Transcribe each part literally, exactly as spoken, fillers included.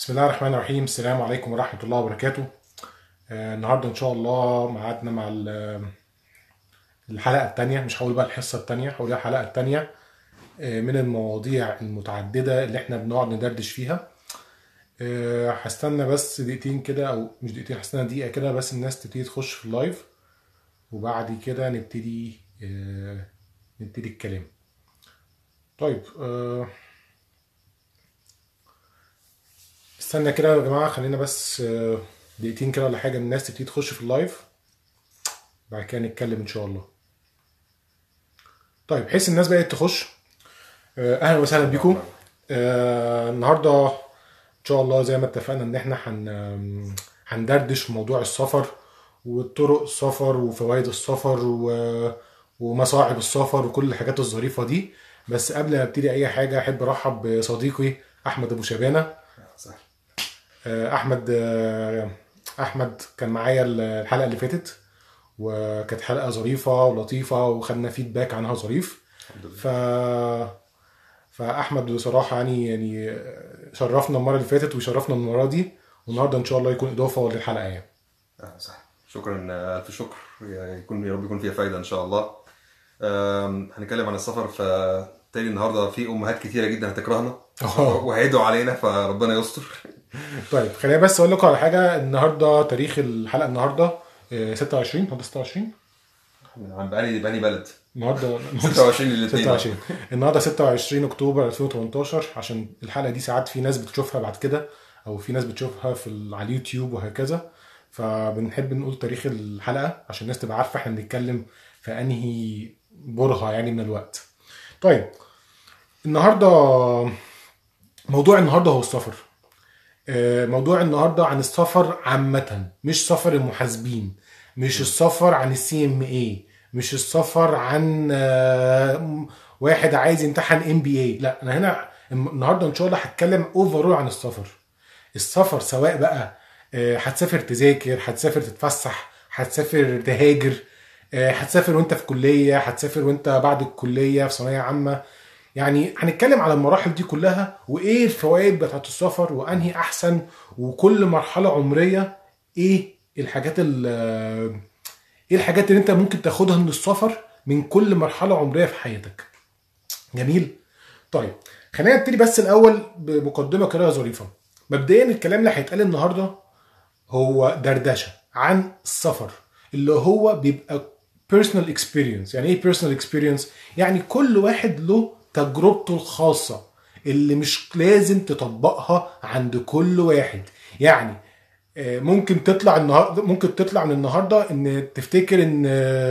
بسم الله الرحمن الرحيم. السلام عليكم ورحمة الله وبركاته. آه النهاردة إن شاء الله معادنا مع الحلقة التانية، مش هقول بقى الحصة التانية، هقول الحلقة التانية آه من المواضيع المتعددة اللي احنا بنقعد ندردش فيها. آه هستنى بس دقيقتين كده، أو مش دقيقتين، هستنى دقيقة كده بس الناس تبتدي تخش في اللايف، وبعد كده نبتدي آه نبتدي الكلام. طيب آه استنى كده يا جماعة، خلينا بس آه دقيقتين كده ولا حاجة الناس تبتدي تخش في اللايف، بعد كده نتكلم ان شاء الله. طيب بحيث الناس بقت تخش، اهلا وسهلا بيكم. آه النهارده ان شاء الله زي ما اتفقنا ان احنا هن هندردش في موضوع السفر والطرق السفر وفوائد السفر و... ومصاعب السفر وكل الحاجات الظريفه دي. بس قبل ما ابتدي اي حاجه احب ارحب بصديقي احمد ابو شبانه. آه احمد آه احمد كان معايا الحلقه اللي فاتت، وكانت حلقه ظريفه ولطيفه وخدنا فيدباك عنها ظريف. ف فاحمد بصراحه يعني يعني شرفنا المره اللي فاتت وشرفنا المره دي، والنهارده ان شاء الله يكون اضافه للحلقه يعني. اه صح، شكرا الف شكر، يكون يا رب يكون فيها فايده ان شاء الله. هنتكلم عن السفر، فتالي النهارده في امهات كتيره جدا هتكرهنا وهيدعوا علينا، فربنا يستر. طيب خلينا بس اقول لكم على حاجه. النهارده تاريخ الحلقه النهارده ستة وعشرين، النهارده ستة وعشرين عن بقالي بقالي بلد النهارده ستة وعشرين الاثنين ستة وعشرين النهارده ستة وعشرين اكتوبر ألفين وتمنتاشر، عشان الحلقه دي ساعات في ناس بتشوفها بعد كده، او في ناس بتشوفها في على اليوتيوب وهكذا، فبنحب نقول تاريخ الحلقه عشان الناس تبقى عارفه احنا بنتكلم في انهي برهه يعني من الوقت. طيب النهارده موضوع النهارده هو السفر. موضوع النهارده عن السفر عامه، مش سفر المحاسبين، مش السفر عن السي ام اي، مش السفر عن واحد عايز يمتحن ام بي اي. لا، انا هنا النهارده ان شاء الله هتكلم اوفرول عن السفر. السفر سواء بقى هتسافر تذاكر، هتسافر تتفسح، هتسافر تهاجر، هتسافر وانت في كليه، هتسافر وانت بعد الكليه في ثانويه عامه. يعني هنتكلم على المراحل دي كلها، وايه الفوائد بتاعت السفر وانهي احسن، وكل مرحله عمريه ايه الحاجات ايه الحاجات اللي انت ممكن تاخدها من السفر من كل مرحله عمريه في حياتك. جميل. طيب خلينا نبتدي بس الاول بمقدمه كده ظريفه. مبدئيا الكلام اللي هيتقال النهارده هو دردشه عن السفر، اللي هو بيبقى personal experience. يعني ايه personal experience؟ يعني كل واحد له تجربته الخاصة اللي مش لازم تطبقها عند كل واحد. يعني ممكن تطلع النهارده ممكن تطلع من النهارده ان تفتكر ان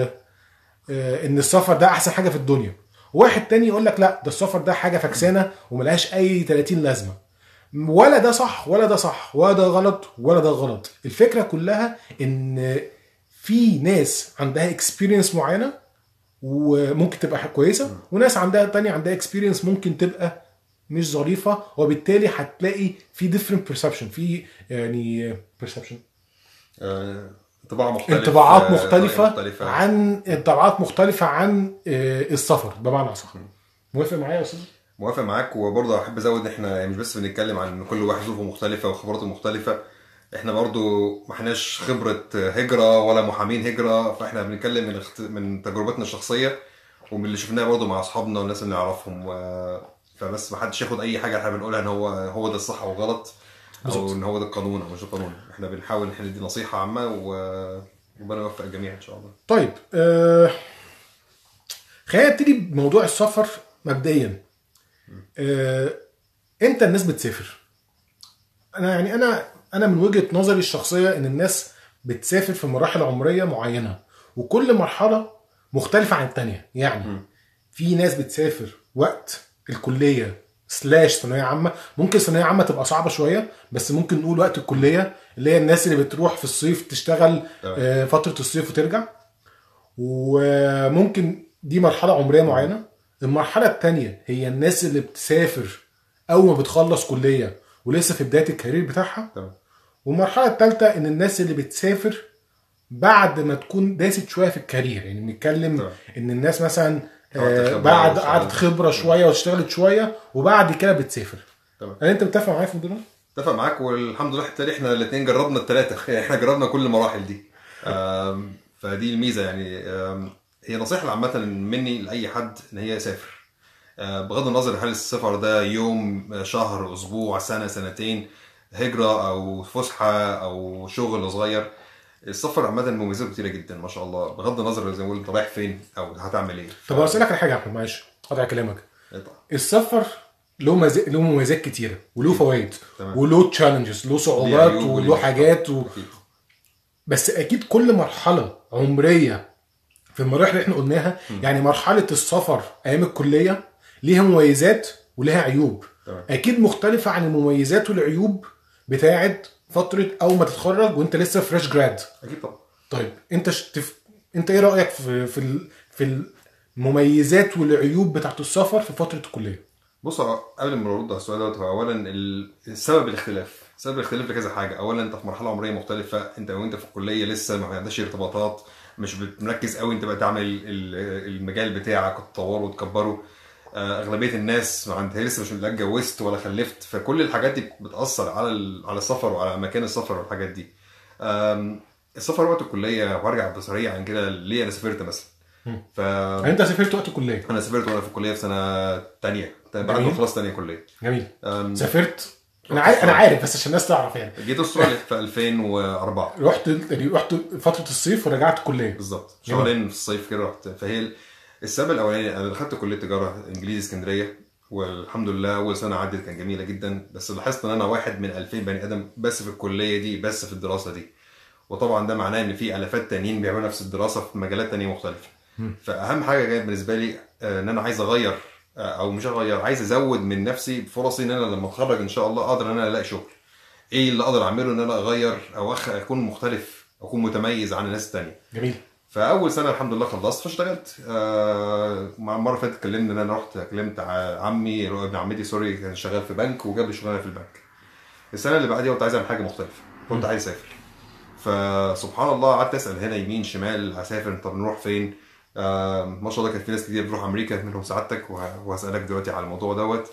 ان السفر ده احسن حاجة في الدنيا، واحد تاني يقول لك لا، ده السفر ده حاجة فكسانة وملهاش اي ثلاثين لازمة. ولا ده صح ولا ده صح، ولا ده غلط ولا ده غلط. الفكرة كلها ان في ناس عندها اكسبيرينس معينة وممكن تبقى كويسة، وناس عندها تانية عندها اكسبيرينس ممكن تبقى مش ظريفة، وبالتالي هتلاقي في different perception، في يعني perception انطباع مختلف، انطباعات مختلفة, مختلفة عن انطباعات مختلفة عن السفر بمعنى صح. موافق معايا يا أستاذ؟ موافق معاك. وبرضه احب ازود، احنا مش بس بنتكلم عن كل واحد ظروفه مختلفة وخبراته مختلفة، احنا برضو ما احناش خبرة هجرة ولا محامين هجرة، فاحنا بنتكلم من اخت... من تجربتنا الشخصية ومن اللي شفناه برضو مع اصحابنا والناس اللي نعرفهم. و... فبس ما حدش ياخد اي حاجة احنا بنقولها ان هو هو ده الصح او غلط، او بالزبط. ان هو ده القانون او مش القانون. احنا بنحاول ان احنا ندي نصيحة عامة، وربنا يوفق الجميع ان شاء الله. طيب أه... خلينا نبتدي بموضوع السفر مبدئيا. أه... امتى الناس بتسافر؟ انا يعني انا انا من وجهة نظري الشخصية ان الناس بتسافر في مراحل عمرية معينة، وكل مرحلة مختلفة عن التانية. يعني م. في ناس بتسافر وقت الكلية سلاش ثانوية عامة. ممكن ثانوية عامة تبقى صعبة شوية، بس ممكن نقول وقت الكلية، اللي هي الناس اللي بتروح في الصيف تشتغل آه فترة الصيف وترجع. وممكن دي مرحلة عمرية معينة. المرحلة التانية هي الناس اللي بتسافر اول ما بتخلص كلية ولسه في بداية الكارير بتاعها. تمام. والمرحلة الثالثة ان الناس اللي بتسافر بعد ما تكون داست شوية في الكارير. يعني بنتكلم تمام. ان الناس مثلا آه بعد قعدت خبرة شوية واشتغلت شوية وبعد كده بتسافر. تمام. هل انت متفق معايا في الموضوع ده؟ اتفق معاك، والحمد لله حتى احنا الاثنين جربنا الثلاثه يعني احنا جربنا كل المراحل دي. آم، فدي الميزه يعني. آم، هي نصيحه عامه مني لاي حد ان هي يسافر. آه، بغض النظر هل السفر ده يوم، شهر، اسبوع، سنه، سنتين، هجره او فسحه او شغل صغير. السفر عامه مميزاته كتيره جدا ما شاء الله، بغض النظر زي ما قلت انت رايح فين او هتعمل ايه. طب اسالك على حاجه يا احمد، معلش قطع كلامك. طبعا. السفر له مز... له مميزات كتيره وله فوائد تمام. وله تشالنجز، له ليه صعوبات عيوب وليه وله مشاكل. حاجات و... أكيد. بس اكيد كل مرحله عمريه في المراحل اللي احنا قلناها، يعني مرحله السفر ايام الكليه ليها مميزات وليها عيوب. تمام. اكيد مختلفه عن المميزات والعيوب بتاعه فتره اول ما تتخرج وانت لسه فريش جراد. اكيد طبعا. طيب انت شتف... انت ايه رايك في في ال... في المميزات والعيوب بتاعه السفر في فتره الكليه؟ بص، قبل ما نرد على السؤال دوت، هو اولا ال- السبب الاختلاف سبب الاختلاف لكذا حاجه. اولا انت في مرحله عمريه مختلفه، انت وانت في الكليه لسه ما عندكش ارتباطات، مش مركز قوي انت بقى تعمل ال- المجال بتاعك وتطوره وتكبره. آه، اغلبيه الناس ما عندها لسه، مش لا اتجوزت ولا خلفت، فكل الحاجات دي بتاثر على ال- على السفر وعلى مكان السفر والحاجات دي. آم، السفر وقت الكليه، وارجع بسريع عن كده ليه انا سافرت مثلا. ف يعني انت سافرت وقت الكليه؟ انا سافرت وانا في الكليه في سنه تانية بعد جميل. ما خلصت تانية كليه. جميل. أم، سافرت، انا عارف انا عارف بس عشان الناس تعرف يعني. جيت استراليا في ألفين وأربعة رحت يعني رحت فتره الصيف ورجعت الكليه. بالظبط، جميل. شهرين في الصيف كده رحت. فهي السبب الاولاني انا دخلت كليه تجاره انجليزي اسكندريه، والحمد لله اول سنه عدت كان جميله جدا. بس لاحظت ان انا واحد من ألفين بني ادم بس في الكليه دي، بس في الدراسه دي. وطبعا ده معناه ان في الافات تانيين بيعملوا نفس الدراسه في مجالات تانية مختلفه. فاهم حاجه جايه بالنسبه لي آه، ان انا عايز اغير، آه، او مش اغير، عايز ازود من نفسي فرصي ان انا لما اتخرج ان شاء الله اقدر ان انا الاقي شغل. ايه اللي اقدر اعمله ان انا اغير او أخ... اكون مختلف، اكون متميز عن الناس التانية. جميل. فاول سنه الحمد لله خلصت فاشتغلت. آه مع المره اللي فاتت اتكلمنا ان انا رحت كلمت ع- عمي ابن عمتي سوري كان شغال في بنك وجاب لي شغلانه في البنك. السنه اللي بعديها كنت عايز اعمل حاجه مختلفه، كنت عايز اسافر. فسبحان الله قعدت اسال هنا يمين شمال هسافر، طب نروح فين؟ آه ما شاء الله كان في ناس كتير بتروح امريكا منهم سعادتك، وه- وهسالك دلوقتي على الموضوع دوت.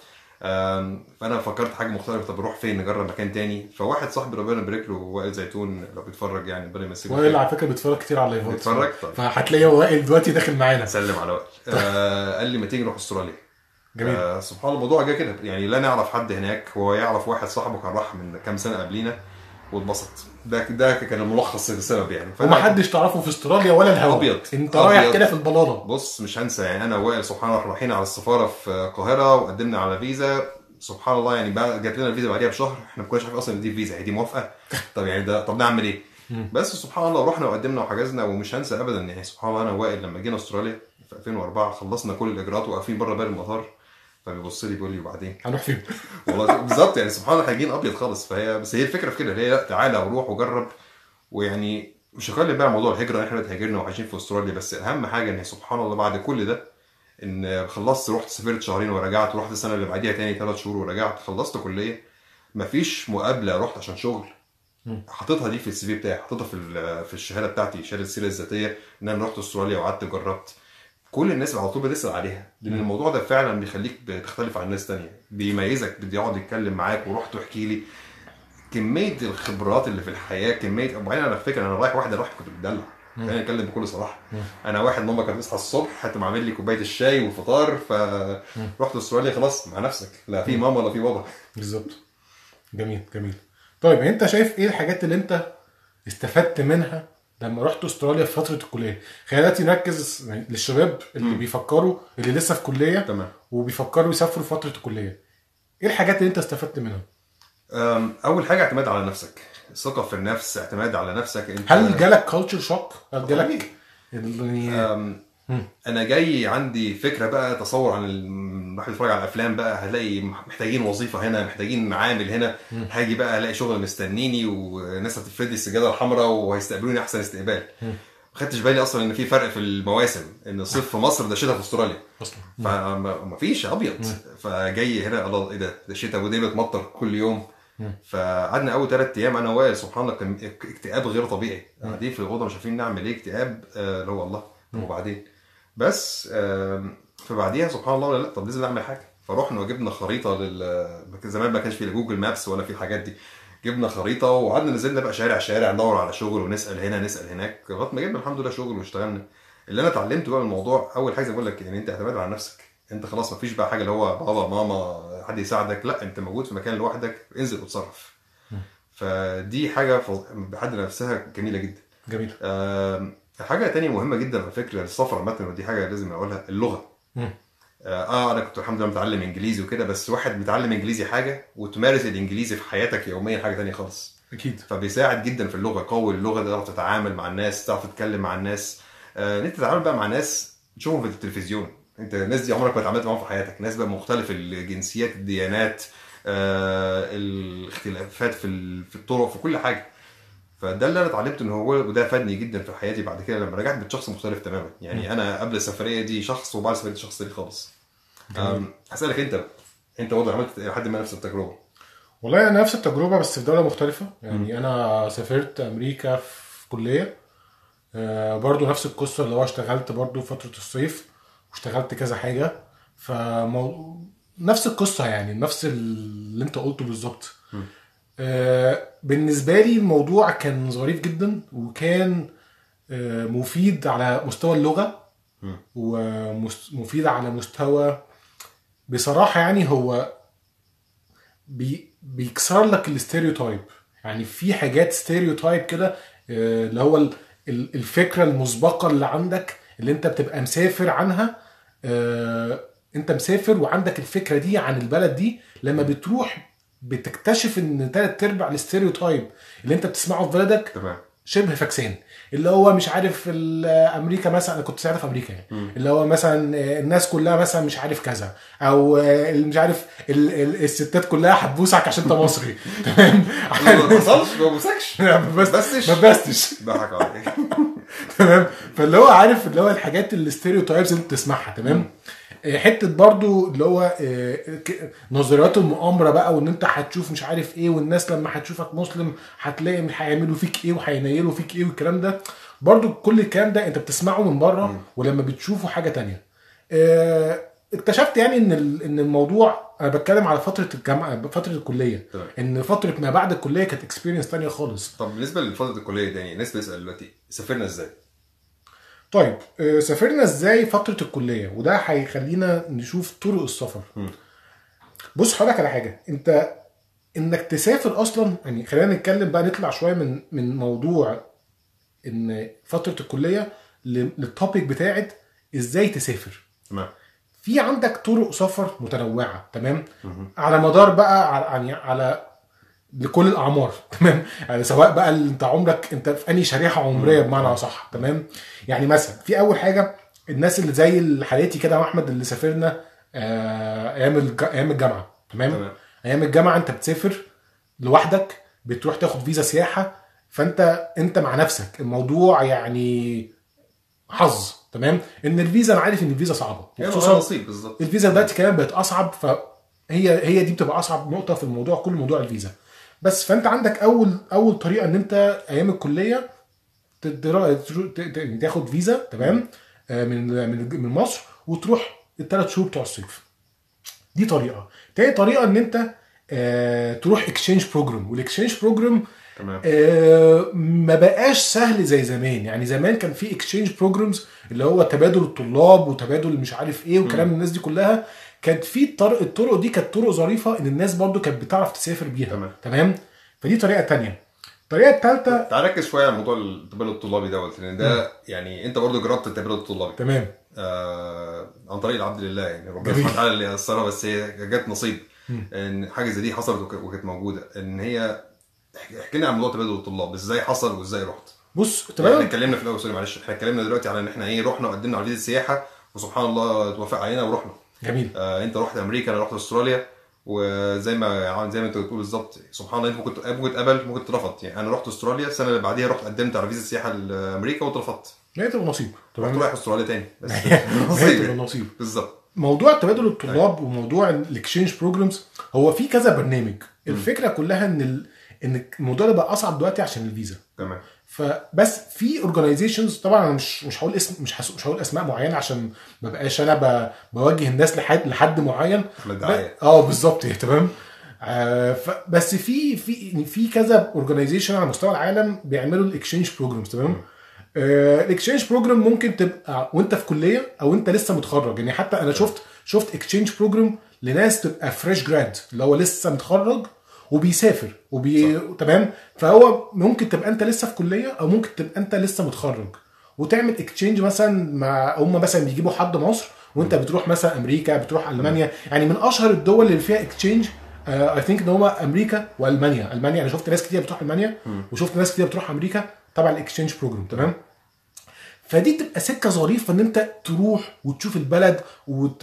آم، فانا فكرت حاجه مختلفه، طب نروح فين، نجرب مكان تاني. فواحد صاحبي ربنا يبارك له وائل زيتون لو بيتفرج يعني ربنا يمسيه وائل على فكره بيتفرج كتير على اللايفات، بيتفرج؟ طيب. فهتلاقيه وائل دلوقتي داخل معانا. سلم على وائل. آه قال لي ما تيجي نروح استراليا. جميل. آه سبحان الله الموضوع جه كده يعني، لا نعرف حد هناك، هو يعرف واحد صاحبه كان راح من كام سنه قبلينا واتبسط. ده ده كان الملخص السبب يعني. فأنا- ومحدش تعرفه في استراليا ولا الهوا، أبيض. انت أبيض. رايح كده في البلاله. بص مش هنسى يعني، انا وائل سبحان الله رايحين على السفاره في القاهره وقدمنا على فيزا. سبحان الله يعني بقى جات لنا الفيزا بعديها بشهر، احنا ما كناش عارفين اصلا ان دي فيزا، هي دي موافقه. طب يعني ده طب نعمل ايه؟ بس سبحان الله رحنا وقدمنا وحجزنا. ومش هنسى ابدا يعني سبحان الله انا وائل لما جينا استراليا في ألفين وأربعة خلصنا كل الاجراءات وواقفين بره باب المطار، فبيبص لي بيقول لي وبعدين هنروح فين؟ والله بالظبط يعني سبحان الله خارجين ابيض خالص. فهي بس هي الفكره في كده، هي لا تعالى وروح وجرب. ويعني مش هخلي بقى موضوع الهجره، احنا هاجرنا وعايشين في استراليا، بس اهم حاجه ان سبحان الله بعد كل ده ان خلصت، رحت سافرت شهرين ورجعت، ورحت السنه اللي بعديها تاني ثلاث شهور ورجعت، خلصت كليه. مفيش مقابله رحت عشان شغل، حطيتها دي في السي في بتاعي، حطيتها في ال- في الشهاده بتاعتي، شهاده السيره الذاتيه، ان انا رحت استراليا وقعدت جربت. كل الناس على طول بتسال عليها، لان الموضوع ده فعلا بيخليك بتختلف عن ناس تانية، بيميزك، بيقعد يتكلم معاك ورحت واحكي لي كميه الخبرات اللي في الحياه، كميه. وبعدين انا فاكر انا رايح واحده رايح كنت بتدلع، خلينا نتكلم بكل صراحه. انا واحد ماما كانت تصحى الصبح حتى عامل لي كوبايه الشاي والفطار، فرحت استراليا خلاص مع نفسك، لا في ماما ولا في بابا. بالظبط. جميل جميل. طيب انت شايف ايه الحاجات اللي انت استفدت منها لما رحت استراليا في فتره الكليه؟ خلينا دلوقتي نركز للشباب اللي بيفكروا، اللي لسه في كليه تمام. وبيفكروا يسافروا في فتره الكليه. ايه الحاجات اللي انت استفدت منها؟ أم، اول حاجه اعتماد على نفسك، ثقه في النفس، اعتماد على نفسك انت. هل جالك كالتشر شوك؟ هل جالك طبيعي. يعني أم، انا جاي عندي فكره بقى، تصور عن ال- الواحد يتفرج على الافلام بقى، هلاقي محتاجين وظيفه هنا، محتاجين عامل هنا، هاجي بقى الاقي شغل مستنيني وناس هتفرد لي السجاده الحمراء وهيستقبلوني احسن استقبال. ما خدتش بالي اصلا ان في فرق في المواسم، ان الصيف في مصر ده شتاء في استراليا اصلا فما فيش ابيض. فجاي هنا الله ايه ده ده شتاء ودي بتمطر كل يوم. فقعدنا اول ثلاث ايام انا وائل سبحان الله كان اكتئاب غير طبيعي، قاعدين في الاوضه مش عارفين نعمل ايه، اكتئاب آه، اللي هو الله. طب وبعدين بس آم، فبعديها سبحان الله لا طب لازم نعمل حاجه. فروحنا وجبنا خريطه لل زمان ما كانش في جوجل مابس ولا في الحاجات دي. جبنا خريطه وقعدنا نزلنا بقى شارع شارع ندور على شغل ونسال هنا نسال هناك لغايه ما جبنا الحمد لله شغل واشتغلنا. اللي انا اتعلمته بقى من الموضوع اول حاجه بقول لك يعني انت اعتمد على نفسك. انت خلاص ما فيش بقى حاجه اللي هو بابا ماما حد يساعدك، لا انت موجود في مكان لوحدك، انزل وتصرف. فدي حاجه بحد نفسها جميله جدا. جميل. آه حاجه تانية مهمه جدا على فكره السفر مثلا، ودي حاجه لازم اقولها، اللغه. مم. اه انا كنت الحمد لله متعلم انجليزي وكده، بس واحد متعلم انجليزي حاجه وتمارس الانجليزي في حياتك يوميا حاجه تانية خالص. اكيد. فبيساعد جدا في اللغه، قوي اللغه ده، تعرف تتعامل مع الناس، تعرف تتكلم مع الناس. آه انت تتعامل بقى مع ناس تشوفهم في التلفزيون، انت الناس دي عمرك ما اتعاملت معاهم في حياتك، ناس بقى مختلف الجنسيات الديانات آه الاختلافات في في الطرق في كل حاجه. فده اللي انا اتعلمته ان هو وده فادني جدا في حياتي بعد كده لما رجعت بشخص مختلف تماما. يعني م. انا قبل السفريه دي شخص وبعد السفريه دي شخص تاني خالص. هسألك انت انت برضه عملت لحد ما نفس التجربه؟ والله انا نفس التجربه بس في دوله مختلفه. يعني م. انا سافرت امريكا في كليه آه برضه نفس القصه اللي هو اشتغلت برضه فتره الصيف واشتغلت كذا حاجه. فمو... نفس القصه يعني نفس اللي انت قلته بالظبط. آه بالنسبه لي الموضوع كان ظريف جدا وكان آه مفيد على مستوى اللغه م. ومفيد على مستوى بصراحه يعني هو بي بيكسر لك الاستيريوتايب. يعني في حاجات ستيريوتايب كده اللي هو الفكره المسبقه اللي عندك اللي انت بتبقى مسافر عنها. انت مسافر وعندك الفكره دي عن البلد دي، لما بتروح بتكتشف ان ثلاث ارباع الاستيريوتايب اللي انت بتسمعه في بلدك تمام شبه فاكسان. اللي هو مش عارف امريكا مثلا، انا كنت ساعتها في امريكا يعني م. اللي هو مثلا الناس كلها مثلا مش عارف كذا، او مش عارف الستات كلها هتبوسك عشان انت مصري. تمام ما حصلش ما بوسكش بس بسش ما بستش ضحك عليك. تمام. فاللي هو عارف اللي هو الحاجات الاستيريوتايبس اللي بتسمعها. تمام. حته برضو اللي هو نظريات المؤامره بقى، وان انت هتشوف مش عارف ايه، والناس لما هتشوفك مسلم هتلاقي هيعملوا فيك ايه وهينيلوا فيك ايه والكلام ده. برضو كل الكلام ده انت بتسمعه من بره، ولما بتشوفه حاجه تانية. اكتشفت يعني ان ان الموضوع، انا بتكلم على فتره الجامعه فتره الكليه، ان فتره ما بعد الكليه كانت اكسبيرينس تانية خالص. طب بالنسبه لفتره الكليه دي يعني الناس بتسال دلوقتي سافرنا ازاي؟ طيب سافرنا ازاي فترة الكلية، وده هيخلينا نشوف طرق السفر. م. بص هقولك على حاجة، انت انك تسافر اصلا يعني خلينا نتكلم بقى نطلع شوية من من موضوع ان فترة الكلية للتوبيك بتاعت ازاي تسافر. تمام. في عندك طرق سفر متنوعة. تمام. م. على مدار بقى يعني على لكل الاعمار. تمام. يعني سواء بقى انت عمرك انت في انهي شريحه عمريه بمعنى صح. تمام. يعني مثلا في اول حاجه الناس اللي زي حالاتي كده احمد اللي سافرنا ايام ايام الجامعه. تمام. تمام. ايام الجامعه انت بتسافر لوحدك، بتروح تاخد فيزا سياحه، فانت انت مع نفسك. الموضوع يعني حظ. تمام. ان الفيزا انا عارف ان الفيزا صعبه، خصوصا نصيب بالظبط. الفيزا دلوقتي كمان بقت اصعب، فهي هي دي بتبقى اصعب نقطه في الموضوع كل موضوع الفيزا. بس فانت عندك اول اول طريقه ان انت ايام الكليه تاخد فيزا. تمام. من من مصر وتروح الثلاث شهور بتوع الصيف. دي طريقه. تاني طريقه ان انت تروح اكسشينج بروجرام، والاكسشينج بروجرام ما بقاش سهل زي زمان. يعني زمان كان في اكسشينج بروجرامز اللي هو تبادل الطلاب وتبادل مش عارف ايه وكلام الناس دي كلها. كانت في الطرق الطرق دي كانت طرق ظريفه ان الناس برضو كانت بتعرف تسافر بيها. تمام. تمام. فدي طريقه تانية. الطريقه الثالثه تعال ركز شويه على موضوع التبادل الطلابي دوت، لان ده م. يعني انت برضو جربت التبادل الطلابي. تمام. آه عن طريق العبد لله، يعني ربنا سبحانه وتعالى اللي يسرها، بس هي جت نصيب م. ان حاجه زي دي حصلت وكانت موجوده. ان هي احكي لنا عن موضوع تبادل الطلاب، ازاي حصل وازاي رحت؟ بص تمام. احنا اتكلمنا في الاول سوري معلش احنا اتكلمنا دلوقتي على ان احنا ايه رحنا وقدمنا على فيزا السياحه وسبحان الله توافق علينا ورحنا. جميل. آه انت رحت امريكا، انا رحت استراليا، وزي ما زي ما انت بتقول بالظبط سبحان الله، انت ممكن ممكن تقبل ممكن ترفض. يعني انا رحت استراليا السنه اللي بعديها رحت قدمت على فيزا السياحه لامريكا واترفضت. لا تبقى نصيب. تمام. رايح استراليا تاني بس نصيب نصيب بالظبط. موضوع تبادل الطلاب أي. وموضوع الاكسشينج بروجرامز هو في كذا برنامج. الفكره كلها ان ال... ان الموضوع ده بقى اصعب دلوقتي عشان الفيزا. تمام. فبس في اورجانيزيشنز طبعا انا مش مش هقول اسم مش هس- مش هقول اسماء معينه عشان ما بقاش انا ب- بوجه الناس لحد لحد معين. احمد دعايه. اه بالظبط تمام. آه ف- بس في في في كذا اورجانيزيشن على مستوى العالم بيعملوا الاكسشينج بروجرامز تمام. الاكسشينج بروجرام ممكن تبقى وانت في كليه او انت لسه متخرج، يعني حتى انا شفت شفت اكسشينج بروجرام لناس تبقى فريش جراد اللي هو لسه متخرج وبيسافر وبي تمام. فهو ممكن تبقى انت لسه في كليه او ممكن تبقى انت لسه متخرج وتعمل اكسشينج مثلا مع هم مثلا بيجيبوا حد مصر وانت بتروح مثلا امريكا بتروح المانيا. يعني من اشهر الدول اللي فيها اكسشينج اي ثينك ان هو امريكا والمانيا. المانيا انا شفت ناس كتير بتروح المانيا وشفت ناس كتير بتروح امريكا تبع الاكسشينج بروجرام تمام. فدي تبقى سكه ظريفه ان انت تروح وتشوف البلد وت...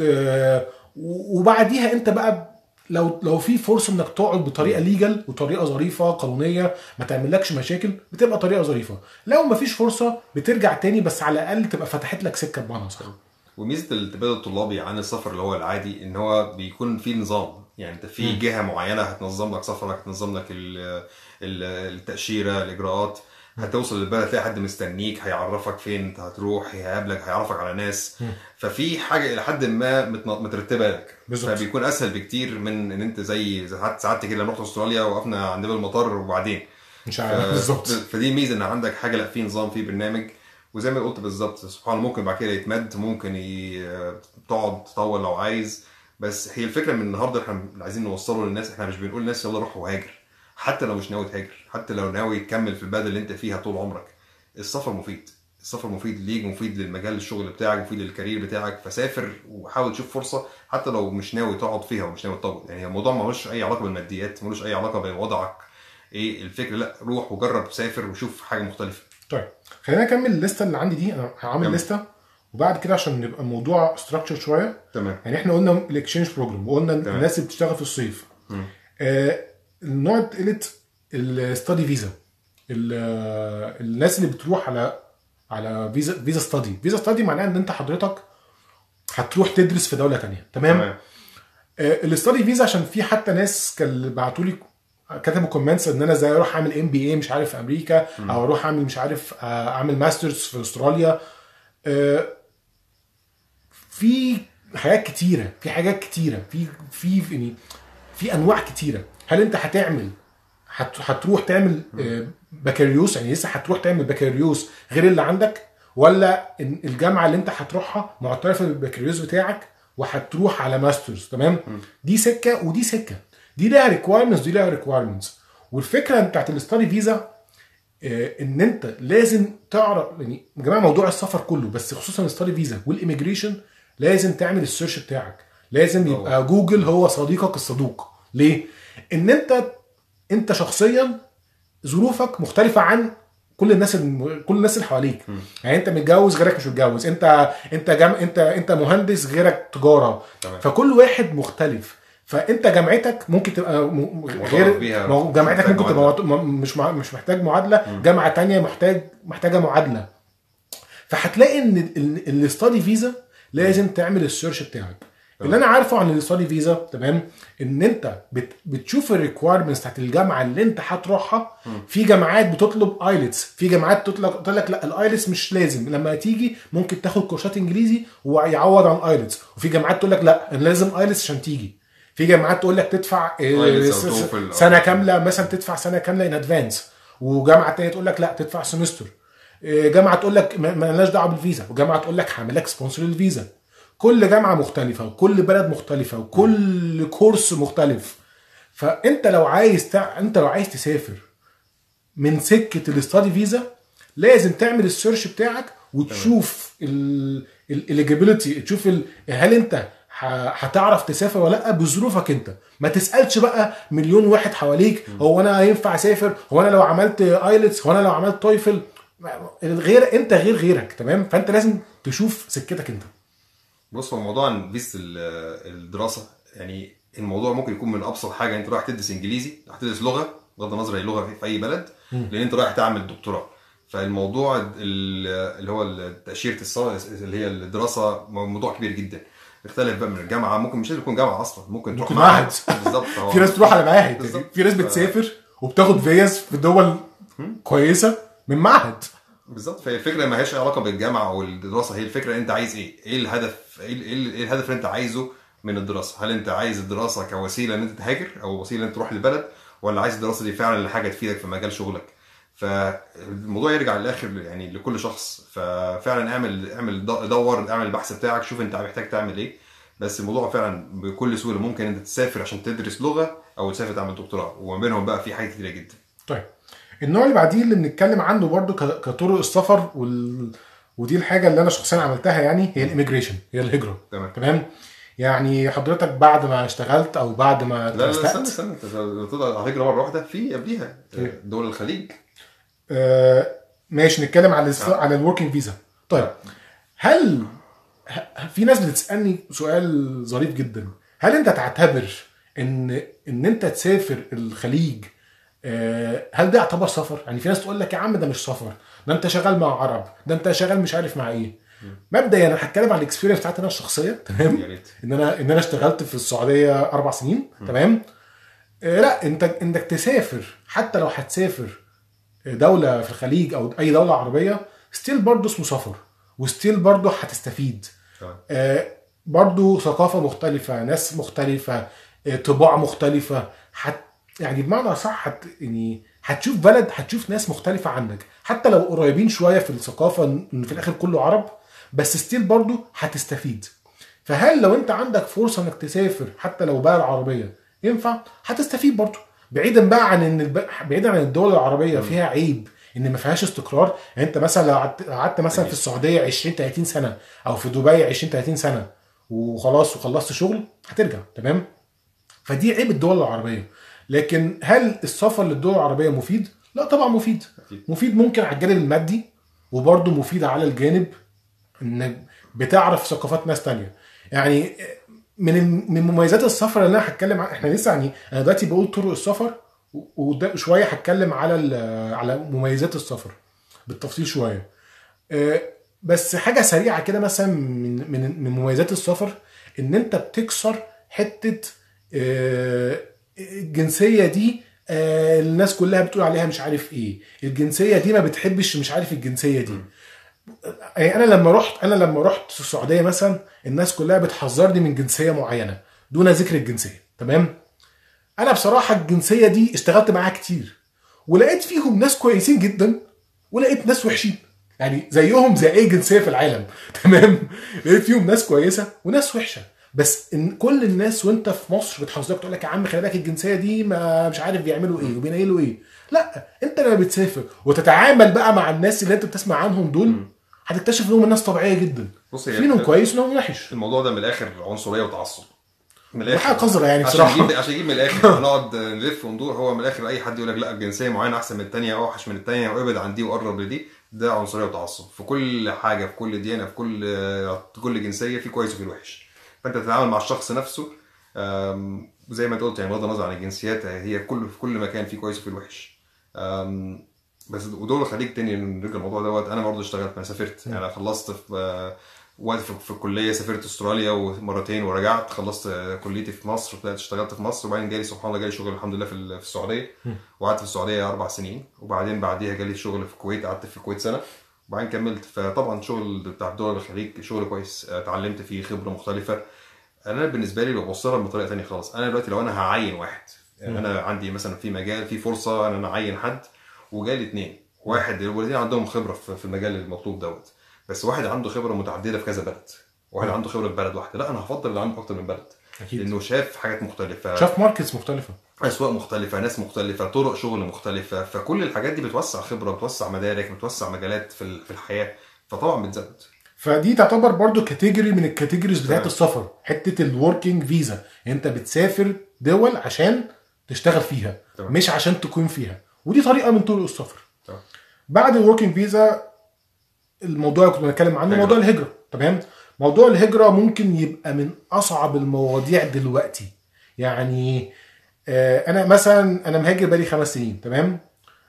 وبعديها انت بقى لو لو في فرصه انك تقعد بطريقه ليجل وطريقه ظريفه قانونيه ما تعملكش مشاكل بتبقى طريقه ظريفه. لو ما فيش فرصه بترجع تاني بس على الاقل تبقى فتحت لك سكه بمعنى صح. وميزه التبادل الطلابي عن السفر اللي هو العادي ان هو بيكون فيه نظام، يعني انت في جهه معينه هتنظم لك سفرك، هتنظم لك ال- ال- التاشيره، الاجراءات، هتوصل للبلد تلاقي حد مستنيك هيعرفك فين انت هتروح، هيقابلك، هيعرفك على ناس. ففي حاجه الى حد ما متن- مترتبه لك، بالظبط. فبيكون اسهل بكتير من ان انت زي ساعات ساعات كده لما رحت استراليا وقفنا عند باب المطار وبعدين مش عارف بالظبط. فدي ميزه ان عندك حاجه لا في نظام، في برنامج. وزي ما قلت بالظبط سبحان الله ممكن بعد كده يتمد، ممكن ي- تقعد تطول لو عايز. بس هي الفكره من النهارده احنا عايزين نوصله للناس، احنا مش بنقول للناس يلا روح وهاجر، حتى لو مش ناوي تهاجر، حتى لو ناوي تكمل في البلد اللي انت فيها طول عمرك. السفر مفيد، السفر مفيد ليك، مفيد للمجال الشغل بتاعك، مفيد للكارير بتاعك. فسافر وحاول تشوف فرصه حتى لو مش ناوي تقعد فيها ومش ناوي تطول. يعني الموضوع ملوش اي علاقه بالماديات، ملوش اي علاقه بوضعك ايه الفكره، لا روح وجرب، سافر وشوف حاجه مختلفه. طيب خلينا نكمل الليسته اللي عندي دي. انا هعمل كمل. لسته وبعد كده عشان نبقى الموضوع ستراكشر شويه. تمام. يعني احنا قلنا الاكسشينج بروجرام وقلنا تمام. الناس اللي بتشتغل في الصيف. آه النوع التالت الستادي فيزا. الناس اللي بتروح على على فيزا فيزا ستادي. فيزا ستادي معناها ان انت حضرتك هتروح تدرس في دوله تانية تمام. تمام. آه الستادي فيزا عشان في حتى ناس كانوا بعتوا لي كتبوا كومنتس ان انا ازاي اروح اعمل ام بي اي مش عارف في امريكا م. او اروح اعمل مش عارف اعمل ماسترز في استراليا. آه في حاجات كتيره في حاجات كتيره في في يعني في انواع كتيره. هل انت هتعمل هت- هتروح تعمل آه، بكالوريوس، يعني لسه هتروح تعمل بكالوريوس غير اللي عندك، ولا إن الجامعه اللي انت هتروحها معترفه بالبكالوريوس بتاعك وهتروح على ماسترز تمام. دي سكه ودي سكه، دي لها ريكوايرمنتس دي لها ريكوايرمنتس. والفكره بتاعت الستادي فيزا آه، ان انت لازم تعرف يعني يا جماعه موضوع السفر كله بس خصوصا الستادي فيزا والايميجريشن لازم تعمل السيرش بتاعك، لازم يبقى جوجل هو صديقك الصدوق. ليه؟ ان انت انت شخصيا ظروفك مختلفه عن كل الناس الم... كل الناس اللي حواليك. يعني انت متجوز غيرك مش متجوز، انت انت جام... انت انت مهندس غيرك تجاره. تمام. فكل واحد مختلف. فانت جامعتك ممكن تبقى م... غير ما جامعتك ممكن تبقى مش مع... مش محتاج معادله. م. جامعه تانية محتاج محتاجه معادله. فهتلاقي ان الاستادي فيزا لازم تعمل السيرش بتاعك. اللي انا عارفه عن الاستادي فيزا تمام ان انت بت بتشوف الريكويرمنتس بتاعت الجامعه اللي انت هتروحها. في جامعات بتطلب ايلتس، في جامعات تطلب تقول لك لا الايلتس مش لازم، لما تيجي ممكن تاخد كورسات انجليزي ويعوض عن ايلتس. وفي جامعات تقول لك لا لازم ايلتس عشان تيجي. في جامعات تقول لك تدفع سنه كامله مثلا، تدفع سنه كامله ان ادفانس. وجامعه ثانيه تقول لك لا تدفع سمستر. جامعه تقول لك ما لناش دعوه بالفيزا، وجامعه تقول لك هعمل لك سبونسر للفيزا. كل جامعه مختلفه وكل بلد مختلفه وكل كورس مختلف. فانت لو عايز تع... انت لو عايز تسافر من سكه الاستادي فيزا لازم تعمل السيرش بتاعك وتشوف الاليجيبيليتي، تشوف ال... هل انت هتعرف تسافر ولا لا بظروفك انت. ما تسالش بقى مليون واحد حواليك هو انا ينفع اسافر، هو انا لو عملت ايلتس، هو انا لو عملت تويفل، غير انت غير غيرك تمام. فانت لازم تشوف سكتك انت. بص هو موضوع فيزا الدراسه يعني الموضوع ممكن يكون من ابسط حاجه. انت رايح تدرس انجليزي، رايح تدرس لغه بغض النظر هي لغه في اي بلد، لان انت رايح تعمل دكتوراه. فالموضوع اللي هو تاشيره اللي هي الدراسه موضوع كبير جدا، يختلف بقى من الجامعه. ممكن مش لازم يكون جامعه اصلا، ممكن تروح معهد. بالظبط. في ناس تروح على معاهد، في ناس بتسافر وبتاخد فيز في دول كويسه من معهد. بالظبط. فهي الفكره ما هيش علاقه بالجامعه او الدراسه، هي الفكره انت عايز ايه، ايه الهدف، ايه ال- ايه الهدف اللي انت عايزه من الدراسه. هل انت عايز الدراسه كوسيله ان انت تهاجر او وسيله ان انت تروح للبلد، ولا عايز الدراسه دي فعلا لحاجه تفيدك في مجال شغلك؟ فالموضوع يرجع للاخر يعني لكل شخص. ففعلا اعمل اعمل دور اعمل البحث بتاعك، شوف انت محتاج تعمل ايه. بس الموضوع فعلا بكل سهوله ممكن انت تسافر عشان تدرس لغه، او تسافر تعمل دكتوراه، وما بينهم بقى في حاجات كتيره جدا. طيب النوع اللي بعديه اللي بنتكلم عنه برضو ك- كطرق السفر وال... ودي الحاجه اللي انا شخصيا عملتها يعني، هي الاميجريشن، هي الهجره. تمام. تمام. يعني حضرتك بعد ما اشتغلت او بعد ما لا لا لا، استنى اترستقت، استنى، انت لو تطلع على فكره مره واحده في قبليها إيه؟ دول الخليج. آه ماشي نتكلم على الس... آه. على الوركينج فيزا. طيب هل ه- في ناس بتسالني سؤال ظريف جدا، هل انت تعتبر ان ان انت تسافر الخليج آه، هل ده يعتبر سفر؟ يعني في ناس تقول لك يا عم ده مش سفر، ده انت شغال مع عرب، ده انت شغال مش عارف مع ايه. مبدئيا انا هتكلم عن الاكسبيرينس بتاعتي انا الشخصيه. تمام. يا ريت. ان انا ان انا اشتغلت في السعوديه اربع سنين. تمام. آه، لا انت انك تسافر، حتى لو هتسافر دوله في الخليج او اي دوله عربيه، ستيل برضه اسمه سفر، وستيل برضه هتستفيد. تمام. آه، برضو ثقافة مختلفة، ناس مختلفة، آه، طباع مختلفة. حت يعني بمعنى صح هت يعني هتشوف بلد، هتشوف ناس مختلفة عنك، حتى لو قريبين شوية في الثقافة ان في الاخر كله عرب، بس ستيل برضو هتستفيد. فهل لو انت عندك فرصة انك تسافر حتى لو بلد عربية ينفع، هتستفيد برضو. بعيدا بقى عن ان الب... بعيدا عن الدول العربية فيها عيب ان ما فيهاش استقرار. يعني انت مثلا لو قعدت قعدت مثلا في السعوديه عشرين تلاتين سنه، او في دبي عشرين تلاتين سنه وخلاص وخلصت شغل هترجع. تمام. فدي عيب الدول العربيه. لكن هل السفر للدول العربيه مفيد؟ لا طبعا مفيد. أكيد. مفيد ممكن على الجانب المادي، وبرضه مفيد على الجانب انك بتعرف ثقافات ناس تانية. يعني من من مميزات السفر اللي انا هتكلم عن، احنا لسه يعني انا دلوقتي بقول طرق السفر، وشويه هتكلم على على مميزات السفر بالتفصيل شويه. آه، بس حاجه سريعه كده مثلا من من من مميزات السفر، ان انت بتكسر حته آه، الجنسيه دي. آه، الناس كلها بتقول عليها مش عارف ايه، الجنسيه دي ما بتحبش مش عارف الجنسيه دي. يعني انا لما رحت انا لما رحت السعوديه مثلا، الناس كلها بتحذرني من جنسيه معينه دون ذكر الجنسيه. تمام. انا بصراحه الجنسيه دي اشتغلت معاها كتير، ولقيت فيهم ناس كويسين جدا، ولقيت ناس وحشين، يعني زيهم زي اي جنسيه في العالم. تمام. لقيت فيهم ناس كويسه وناس وحشه. بس ان كل الناس وانت في مصر بتحذرك تقول لك يا عم خلي بالك الجنسيه دي ما مش عارف بيعملوا ايه وبينقلوا ايه. لا انت لما بتسافر وتتعامل بقى مع الناس اللي انت بتسمع عنهم دول، هتكتشف انهم الناس طبيعيه جدا، بص، هي فيهم كويس وفيهم وحش. الموضوع ده من الاخر عنصريه وتعصب من وحاجه الاخر. قذره يعني عشان بصراحه. نجيب عشان نجيب من الاخر هنقعد نلف وندور. هو من الاخر اي حد يقول لك لا الجنسيه معينه احسن من الثانيه او اوحش من الثانيه وابعد عن دي وقرب لدي، ده عنصريه وتعصب في كل حاجه، في كل ديانه، في كل في كل جنسيه، في كويس وفي الوحش. فانت تتعامل مع الشخص نفسه أم، زي ما انت قلت، يعني بغض النظر عن الجنسيات، هي كل في كل مكان في كويس وفي الوحش. أم، بس ودول الخليج تاني نرجع الموضوع دوت. انا برضه اشتغلت، انا سافرت، يعني خلصت في وقت في, في الكليه، سافرت استراليا ومرتين ورجعت، خلصت كليتي في مصر، طلعت اشتغلت في مصر، وبعدين جالي سبحان الله جالي شغل الحمد لله في في السعوديه، وقعدت في السعوديه اربع سنين، وبعدين بعديها جالي شغل في الكويت، قعدت في الكويت سنه، وبعدين كملت. فطبعا شغل بتاع دول الخليج شغل كويس، اتعلمت فيه خبره مختلفه. انا بالنسبه لي ببص لها بطريقه ثانيه خالص. انا دلوقتي لو انا هعين واحد، يعني انا عندي مثلا في مجال في فرصه ان انا اعين حد، وجالي اثنين، واحد الاثنين عندهم خبره في المجال المطلوب دوت، بس واحد عنده خبره متعدده في كذا بلد، واحد عنده خبره في بلد واحده، لا انا هفضل اللي عنده اكتر من بلد. اكيد. لانه شاف حاجات مختلفه، شاف ماركتس مختلفه، اسواق مختلفه، ناس مختلفه، طرق شغل مختلفه. فكل الحاجات دي بتوسع خبره، بتوسع مدارك، بتوسع مجالات في في الحياه، فطبعا بتزود. فدي تعتبر برضو كاتيجوري من الكاتيجوريز بتاعت تمام. السفر، حته الوركينج فيزا. انت بتسافر دول عشان تشتغل فيها، تمام. مش عشان تقيم فيها، ودي طريقه من طرق السفر. تمام. بعد الوركينج فيزا، الموضوع اللي كنا بنتكلم عنه هجرة. موضوع الهجره. تمام. موضوع الهجره ممكن يبقى من اصعب المواضيع دلوقتي. يعني آه انا مثلا انا مهاجر بقالي خمس سنين. تمام.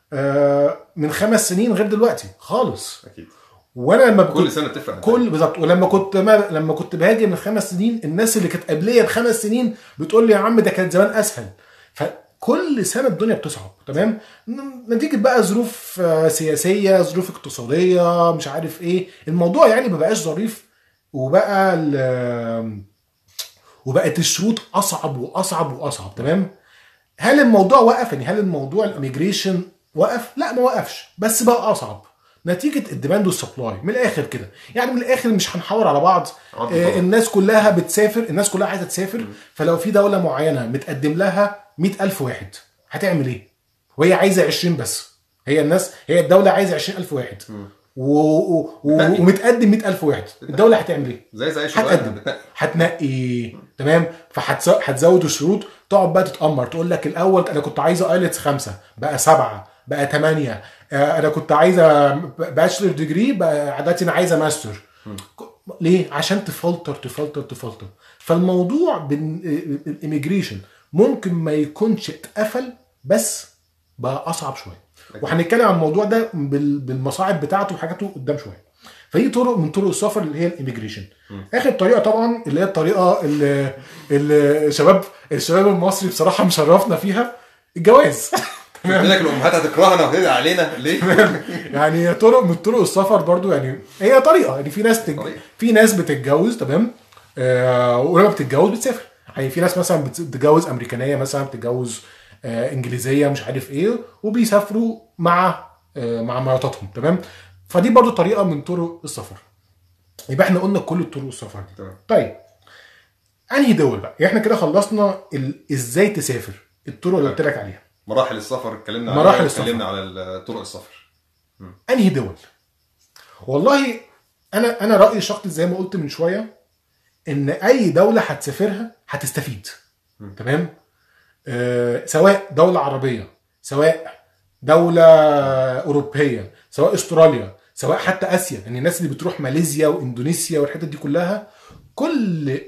آه من خمس سنين غير دلوقتي خالص. اكيد. وانا لما كل سنه تفرق. كل بالظبط. ولما كنت ما لما كنت بهاجر من خمس سنين، الناس اللي كانت قبليه بخمس سنين بتقول لي يا عم ده كان زمان اسهل. ف كل سنه الدنيا بتصعب، تمام، نتيجه بقى ظروف سياسيه، ظروف اقتصاديه، مش عارف ايه، الموضوع يعني ما بقاش ظريف، وبقى وبقت الشروط اصعب واصعب واصعب، تمام. هل الموضوع وقف؟ يعني هل الموضوع الاميجريشن وقف؟ لا ما وقفش، بس بقى اصعب نتيجه الديماند والسبلاي. من الاخر كده يعني، من الاخر مش هنحاور على بعض. آه الناس كلها بتسافر، الناس كلها عايزه تسافر. م. فلو في دوله معينه متقدم لها مئة ألف واحد، هتعمل ايه؟ وهي عايزه عشرين بس. هي الناس، هي الدوله عايزه عشرين ألف واحد و... و... ومتقدم مئة ألف واحد، الدوله هتعمل ايه؟ زي زي هتقدم، هتنقي، تمام. فهتزود الشروط، تقعد بقى تتأمر، تقول لك الاول انا كنت عايزه ايلتس خمسة بقى سبعة بقى ثمانية، انا كنت عايزه باشلر ديجري بقى دلوقتي انا عايزه ماستر. ليه؟ عشان تفلتر تفلتر تفلتر. فالموضوع بالإيميجريشن ممكن ما يكونش اتقفل، بس بقى اصعب شويه، وهنتكلم عن الموضوع ده بالمصاعب بتاعته وحاجاته قدام شويه. فهي طرق من طرق السفر اللي هي الإيميجريشن. اخر طريقه طبعا اللي هي الطريقه اللي الشباب الشباب المصري بصراحه مشرفنا فيها، الجواز. قلت لك الامهات هتكرهنا وهتدعي علينا ليه؟ يعني طرق من طرق السفر برضو، يعني هي طريقه، يعني في ناس تج... في ناس بتتجوز، تمام، آه ولما بتتجوز بتسافر. يعني في ناس مثلا بتتجوز امريكانيه، مثلا بتتجوز آه انجليزيه، مش عارف ايه، وبيسافروا مع آه مع مراتاتهم، تمام. فدي برضو طريقه من طرق السفر. يبقى احنا قلنا كل طرق السفر دي. طيب انهي دول بقى؟ يعني احنا كده خلصنا ال... ازاي تسافر، الطرق اللي قلت لك عليها، مراحل السفر اتكلمنا عليها، مراحل السفر، اتكلمنا على طرق السفر. م. انهي دول؟ والله انا انا رايي الشخصي زي ما قلت من شويه، ان اي دوله هتسافرها هتستفيد، م. تمام. آه سواء دوله عربيه، سواء دوله اوروبيه، سواء استراليا، سواء حتى اسيا. يعني الناس اللي بتروح ماليزيا واندونيسيا والحتت دي كلها، كل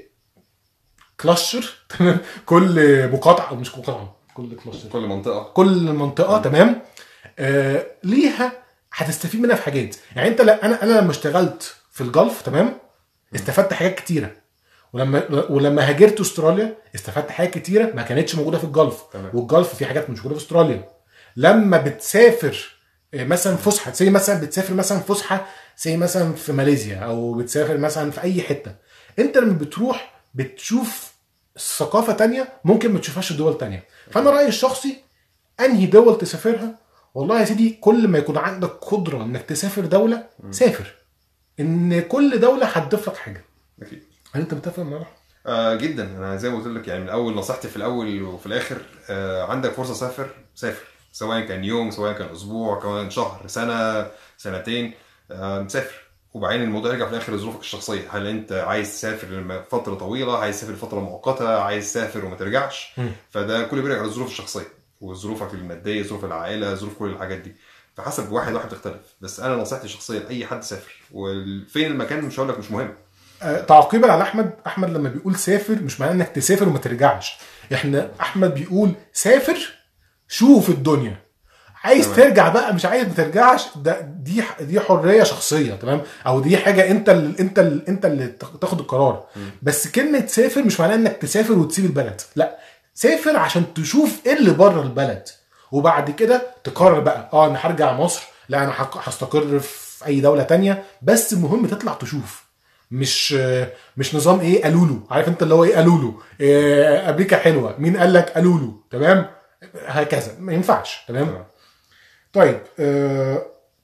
كلاشر، تمام، كل مقاطعه او مش مقاطعه، كل كلاشر، كل منطقه كل منطقه م. تمام، آه ليها هتستفيد منها في حاجات. يعني انت لا انا انا لما اشتغلت في الجلف، تمام، استفدت حاجات كتيره. ولما ولما هاجرت استراليا استفدت حاجات كتيره ما كانتش موجوده في الجلف. تمام. والجلف في حاجات مش موجوده في استراليا. لما بتسافر مثلا فسحه، زي مثلا بتسافر مثلا فسحه زي مثلا في ماليزيا، او بتسافر مثلا في اي حته، انت لما بتروح بتشوف ثقافه تانية ممكن ما تشوفهاش في دول تانية. فانا رايي الشخصي انهي دول تسافرها، والله يا سيدي كل ما يكون عندك قدره انك تسافر دوله، م. سافر، ان كل دوله هتضيف لك حاجه. اكيد. هل انت متفق معايا؟ آه جدا. انا زي ما قلت لك يعني من اول نصيحتي في الاول وفي الاخر، آه عندك فرصه سافر سافر، سواء كان يوم، سواء كان اسبوع، كمان شهر، سنه، سنتين، آه سافر. وبعدين الموضوع يرجع في الاخر لظروفك الشخصيه. هل انت عايز تسافر فتره طويله، عايز تسافر فتره مؤقته، عايز تسافر وما ترجعش؟ م. فده كله بيرجع للظروف الشخصيه وظروفك الماديه، ظروف العائله، ظروف كل الحاجات دي. فحسب واحد واحد بتختلف. بس انا نصيحتي الشخصيه لاي حد سافر، وفين المكان مش هقول لك مش مهم. أه تعقيبا على احمد، احمد لما بيقول سافر مش معناه انك تسافر وما ترجعش. احنا احمد بيقول سافر، شوف الدنيا، عايز تمام. ترجع بقى مش عايز ما ترجعش، ده دي دي حريه شخصيه، تمام، او دي حاجه انت اللي انت اللي انت اللي تاخد القرار. م. بس كلمه سافر مش معناه انك تسافر وتسيب البلد، لا، سافر عشان تشوف ايه اللي بره البلد، وبعد كده تقرر بقى اه انا هرجع مصر، لا انا هستقر في اي دوله تانية. بس المهم تطلع تشوف، مش مش نظام ايه قالولو، عارف انت اللي هو ايه قالولو، إيه امريكا حلوه، مين قال لك قالولو، تمام، هكذا ما ينفعش، تمام. طيب أه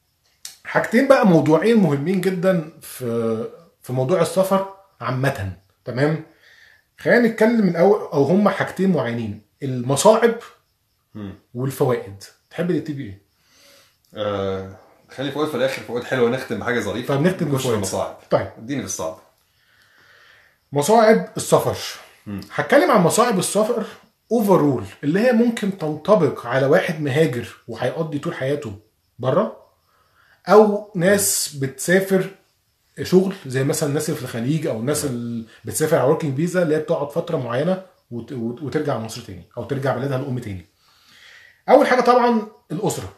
حاجتين بقى موضوعين مهمين جدا في في موضوع السفر عامه، تمام. خلينا نتكلم الاول، او هما حاجتين معينين، المصاعب والفوائد. تحب تكتب ايه؟ أه خلي فوائد في الاخر، فوائد حلوه، نختم بحاجه ظريفه. طيب نختم بفوائد المصاعب. طيب اديني في الصعب. مصاعب السفر. هتكلم عن مصاعب السفر اوفرول، اللي هي ممكن تنطبق على واحد مهاجر وهيقضي طول حياته بره، او ناس بتسافر شغل زي مثلا الناس اللي في الخليج، او الناس اللي بتسافر على وركينج فيزا اللي هي بتقعد فتره معينه وترجع مصر تاني، او ترجع بلدها الام تاني. اول حاجه طبعا الاسره.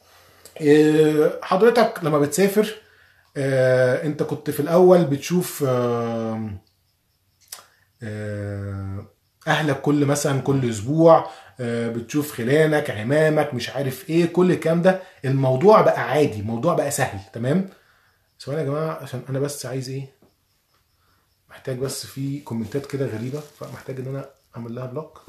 حضرتك لما بتسافر انت كنت في الاول بتشوف اهلك كل مثلا كل اسبوع، بتشوف خلانك عمامك مش عارف ايه كل الكلام ده. الموضوع بقى عادي، الموضوع بقى سهل. تمام. ثواني يا جماعه عشان انا بس عايز ايه، محتاج بس في كومنتات كده غريبه فمحتاج ان انا اعمل لها بلوك.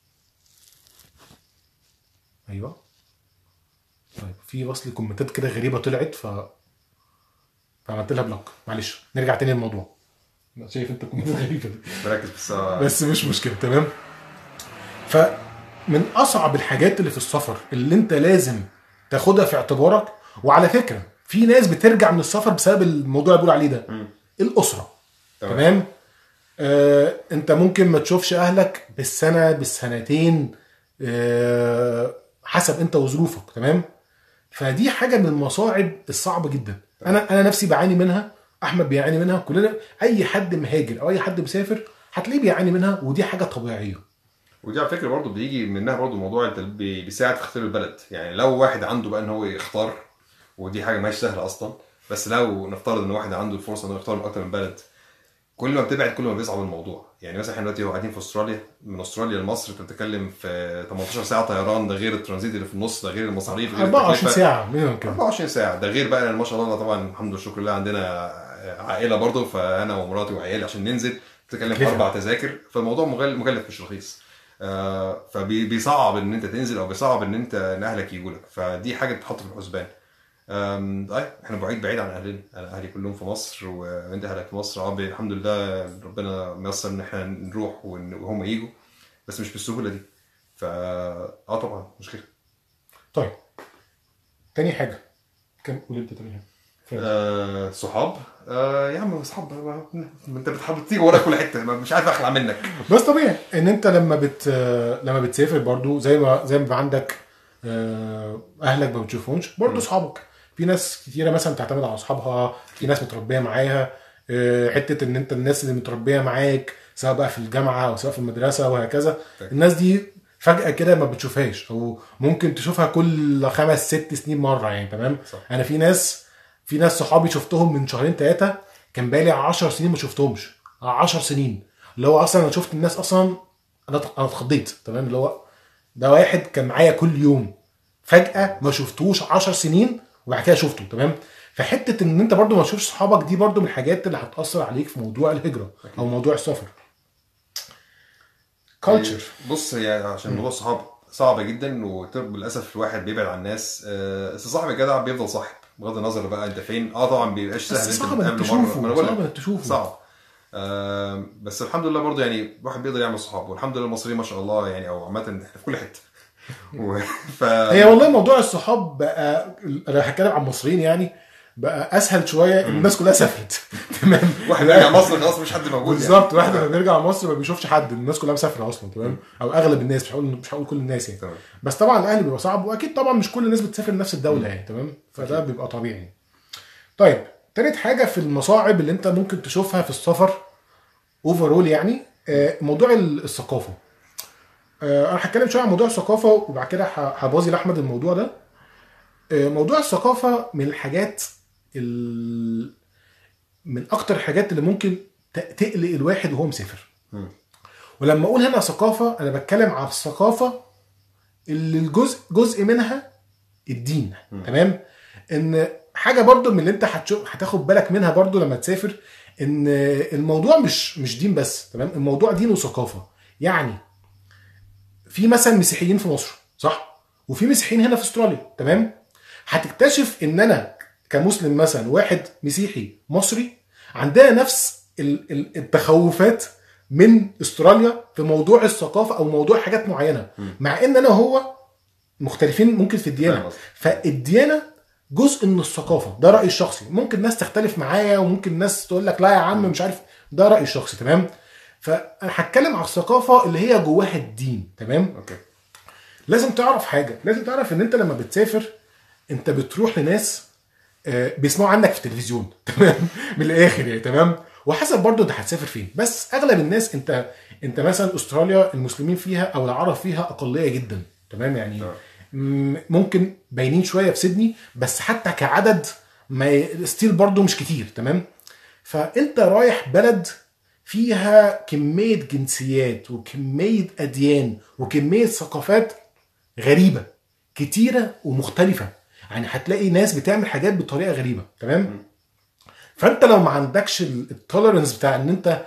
ايوه طيب في وصل كومنتات كده غريبه طلعت ف فعملت لها بلوك. معلش نرجع تاني للموضوع. شايف انت كومنتات غريبه مركز بس بس مش مشكله. تمام. فمن اصعب الحاجات اللي في السفر اللي انت لازم تاخدها في اعتبارك، وعلى فكره في ناس بترجع من السفر بسبب الموضوع اللي بقول عليه ده، م. الاسره. تمام, تمام؟ آه، انت ممكن ما تشوفش اهلك بالسنه بالسنتين آه، حسب انت وظروفك. تمام. فدي حاجه من المصاعب الصعبه جدا. تمام. انا انا نفسي بعاني منها، احمد بيعاني منها، كلنا اي حد مهاجر او اي حد مسافر هتلاقيه بيعاني منها، ودي حاجه طبيعيه. ودي على فكره برضو بيجي منها برضو موضوع انت بيساعد في اختيار البلد. يعني لو واحد عنده بقى ان هو يختار، ودي حاجه مش سهله اصلا، بس لو نفترض ان واحد عنده الفرصه انه يختار من اكتر من بلد، كل ما بتبعد كل ما بيصعب الموضوع. يعني مثلا احنا دلوقتي قاعدين في استراليا، من استراليا لمصر انت بتتكلم في تمنتاشر ساعه طيران، ده غير الترانزيت اللي في النص، ده غير المصاريف، غير أربعة وعشرين ساعه منهم كده أربعة وعشرين ساعه، ده غير بقى ما شاء الله طبعا الحمد لله شكر لله عندنا عائله برضو، فانا ومراتي وعيالي عشان ننزل بتتكلم في اربع تذاكر، فالموضوع مكلف مش رخيص. آه فبيصعب ان انت تنزل او بيصعب ان انت ان اهلك يجوا لك، فدي حاجه تتحط في الحسبان. اي احنا بعيد بعيد عن اهلنا، انا اهلي كلهم في مصر وانت اهلك في مصر. اه الحمد لله ربنا ميسر ان احنا نروح وهم يجوا، بس مش بالسهوله دي. فا اه طبعا مشكله. طيب تاني حاجه كم قول انت تاني حاجه؟ آه صحاب. آه يا عم صحاب انت بتحب تيجي ورا كل حته، مش عارف اخلع منك. بس طبيعي ان انت لما بت لما بتسافر برضو زي ما زي ما عندك اهلك ما بتشوفهمش برضو اصحابك. في ناس كتيره مثلا بتعتمد على اصحابها، في ناس متربيه معاها، حته ان انت الناس اللي متربيه معاك سواء بقى في الجامعه او سواء في المدرسه وهكذا، الناس دي فجاه كده ما بتشوفهاش، او ممكن تشوفها كل خمس ست سنين مره يعني. تمام. صح. انا في ناس في ناس صحابي شفتهم من شهرين ثلاثه، كان بقالي عشر سنين ما شفتهمش. عشر سنين اللي هو اصلا انا شفت الناس اصلا انا انا اتخضيت. تمام. اللي هو ده واحد كان معايا كل يوم فجاه ما شفتوش عشر سنين وبعد كده شفته. تمام. فحته ان انت برضو ما تشوفش صحابك دي برضو من الحاجات اللي هتاثر عليك في موضوع الهجره او موضوع السفر. كالتشر. بص هي عشان موضوع الصحاب صعب جدا، وللاسف الواحد بيبعد عن الناس. بس صاحب الجدع بيفضل صاحب بغض النظر بقى انت فين. اه طبعا بيبقاش سهل انت تقابله مره، صعب انك تشوفه، صعب. آه بس الحمد لله برضو يعني الواحد بيقدر يعمل صحاب، والحمد لله المصريين ما شاء الله يعني، او عامه احنا في كل حته. ف... هي والله موضوع الصحاب بقى، انا هتكلم عن المصريين يعني، بقى اسهل شويه. الناس كلها سافرت. تمام. واحد بيرجع مصر خلاص مش حد موجود بالظبط. واحد لما بيرجع مصر ما بيشوفش حد، الناس كلها مسافره اصلا. تمام. او اغلب الناس، مش هقول مش هقول كل الناس يعني. تمام. بس طبعا الاهل بيبقى صعب، واكيد طبعا مش كل الناس بتسافر لنفس الدوله يعني. تمام. فده بيبقى طبيعي. طيب تالت حاجه في المصاعب اللي انت ممكن تشوفها في السفر اوفرول يعني، موضوع الثقافه. انا هتكلم شويه عن موضوع الثقافه وبعد كده هبوظي لاحمد الموضوع ده. موضوع الثقافه من الحاجات ال... من اكتر الحاجات اللي ممكن تقلق الواحد وهو مسافر. ولما اقول هنا ثقافه انا بتكلم على الثقافه اللي الجزء جزء منها الدين. م. تمام. ان حاجه برضو من اللي انت هتشوف هتاخد بالك منها برضو لما تسافر، ان الموضوع مش مش دين بس. تمام. الموضوع دين وثقافه. يعني في مثلا مسيحيين في مصر صح، وفي مسيحيين هنا في استراليا. تمام. هتكتشف ان انا كمسلم مثلا واحد مسيحي مصري عندنا نفس التخوفات من استراليا في موضوع الثقافه او موضوع حاجات معينه، مع ان انا هو مختلفين ممكن في الديانه. فالديانه جزء من الثقافه، ده رايي الشخصي. ممكن ناس تختلف معايا وممكن ناس تقول لك لا يا عم مش عارف، ده رايي الشخصي. تمام. فانا هتكلم على الثقافه اللي هي جواها الدين. تمام. اوكي. لازم تعرف حاجه، لازم تعرف ان انت لما بتسافر انت بتروح لناس بيسمعوا عنك في التلفزيون. تمام. من الاخر يعني. تمام. وحسب برضو انت هتسافر فين، بس اغلب الناس انت انت مثلا استراليا المسلمين فيها او العرب فيها اقليه جدا. تمام. يعني ممكن باينين شويه في سيدني، بس حتى كعدد ما ستيل برضو مش كتير. تمام. فانت رايح بلد فيها كميه جنسيات وكميه اديان وكميه ثقافات غريبه كتيره ومختلفه. يعني هتلاقي ناس بتعمل حاجات بطريقه غريبه، تمام؟ فانت لو ما عندكش التوليرنس بتاع ان انت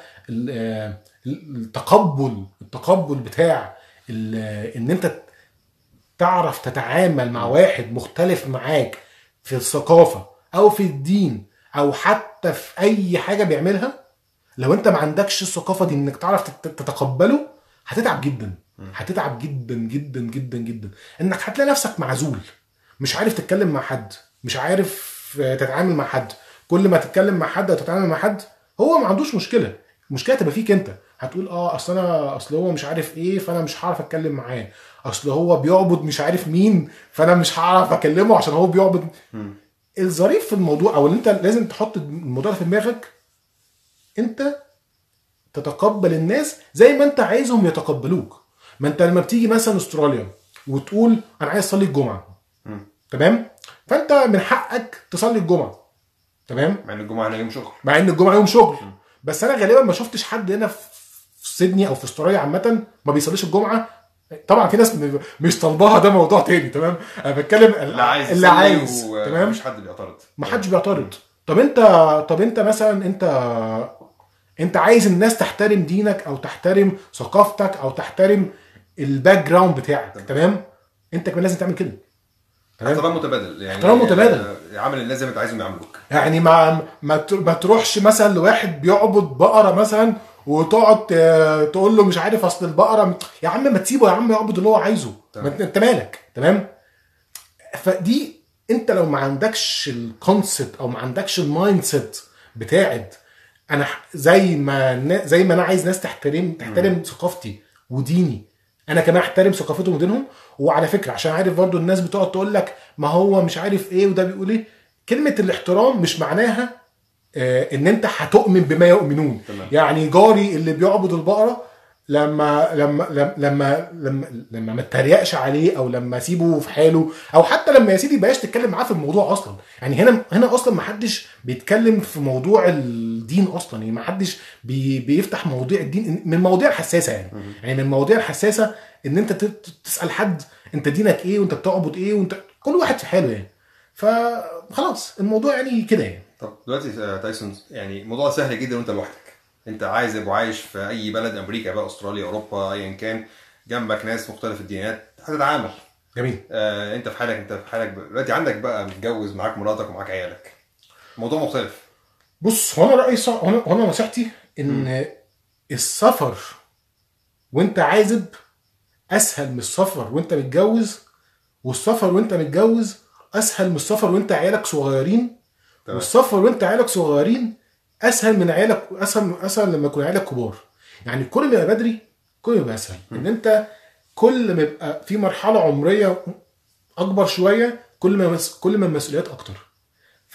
التقبل التقبل بتاع ان انت تعرف تتعامل مع واحد مختلف معاك في الثقافه او في الدين او حتى في اي حاجه بيعملها، لو انت ما عندكش الثقافه دي انك تعرف تتقبله، هتتعب جدا. هتتعب جدا جدا جدا جدا، انك هتلاقي نفسك معزول، مش عارف تتكلم مع حد، مش عارف تتعامل مع حد. كل ما تتكلم مع حد او تتعامل مع حد هو ما عندوش مشكله، المشكله تبقى فيك انت. هتقول اه اصل انا اصل هو مش عارف ايه فانا مش هعرف اتكلم معاه، اصل هو بيعبد مش عارف مين فانا مش هعرف اكلمه عشان هو بيعبد. الظريف في الموضوع او اللي انت لازم تحط الموضوع في دماغك، انت تتقبل الناس زي ما انت عايزهم يتقبلوك. ما انت لما بتيجي مثلا استراليا وتقول انا عايز اصلي الجمعه، تمام؟ فانت من حقك تصلي الجمعه، تمام؟ مع ان الجمعه هنا يوم شغل، مع ان الجمعه يوم شغل. م. بس انا غالبا ما شفتش حد هنا في سيدني او في استراليا عامه ما بيصليش الجمعه. طبعا في ناس مش طالباها، ده موضوع تاني، تمام؟ انا بتكلم اللي عايز اللي عايز و... تمام، مش حد بيعترض، ما حدش بيعترض. طب انت طب انت مثلا انت انت عايز الناس تحترم دينك او تحترم ثقافتك او تحترم الباك جراوند بتاعك، تمام, تمام؟ انت كمان لازم تعمل كده. احترام متبادل، يعني احترام متبادل، عامل الناس زي ما انت عايزهم يعاملوك. يعني ما ما تروحش مثلا لواحد بيعبد بقره مثلا وتقعد تقول له مش عارف اصل البقره، يا عم ما تسيبه يا عم يعبد اللي هو عايزه، انت مالك، تمام؟ فدي انت لو ما عندكش الكونسبت او ما عندكش المايند سيت بتاعت انا زي ما زي ما انا عايز ناس تحترم تحترم ثقافتي وديني، انا كمان احترم ثقافتهم ودينهم. وعلى فكره عشان عارف برضو الناس بتقعد تقول لك ما هو مش عارف ايه وده بيقول ايه، كلمه الاحترام مش معناها آه ان انت هتؤمن بما يؤمنون. تمام. يعني جاري اللي بيعبد البقره لما لما لما لما لما ما تتريقش عليه او لما اسيبه في حاله، او حتى لما يا سيدي بقاش تتكلم معاه في الموضوع اصلا. يعني هنا هنا اصلا ما حدش بيتكلم في موضوع الدين اصلا، يعني ما حدش بي بيفتح مواضيع الدين من المواضيع الحساسه، يعني م- يعني من المواضيع الحساسه ان انت تسال حد انت دينك ايه وانت بتعبد ايه وانت كل واحد في حاله يعني. فخلاص الموضوع يعني كده يعني. طب دلوقتي تايسون، يعني موضوع سهل جدا وانت لوحدك، انت عايز يبقى عايش في اي بلد، امريكا بقى، استراليا، اوروبا، ايا كان، جنبك ناس مختلف الديانات هتتعامل. جميل. آه انت في حالك انت في حالك دلوقتي عندك بقى متجوز، معاك مراتك ومعاك عيالك، موضوع مختلف. بص هو انا رايي صح... هو انا نصيحتي ان م. السفر وانت عازب اسهل من السفر وانت متجوز، والسفر وانت متجوز اسهل من السفر وانت عيالك صغيرين، طبعا. والسفر وانت عيالك صغيرين اسهل من عيالك اسهل اسهل لما يكون عيالك كبار. يعني كل ما يبقى بدري كل ما يبقى اسهل، ان انت كل ما يبقى في مرحله عمريه اكبر شويه كل ما كل ما المسؤوليات اكتر. ف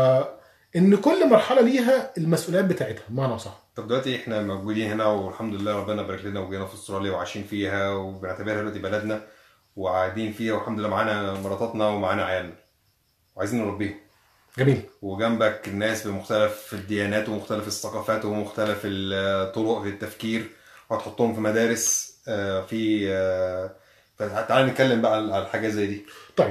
ان كل مرحله ليها المسؤوليات بتاعتها بمعنى صح. طب دلوقتي احنا موجودين هنا والحمد لله ربنا بارك لنا وجينا في استراليا وعايشين فيها وبنعتبرها دلوقتي بلدنا وقاعدين فيها والحمد لله معانا مراتاتنا ومعانا عيالنا وعايزين نربيهم. جميل. وجنبك الناس بمختلف الديانات ومختلف الثقافات ومختلف الطرق في التفكير وهتحطهم في مدارس في تعالى نتكلم بقى على الحاجات زي دي. طيب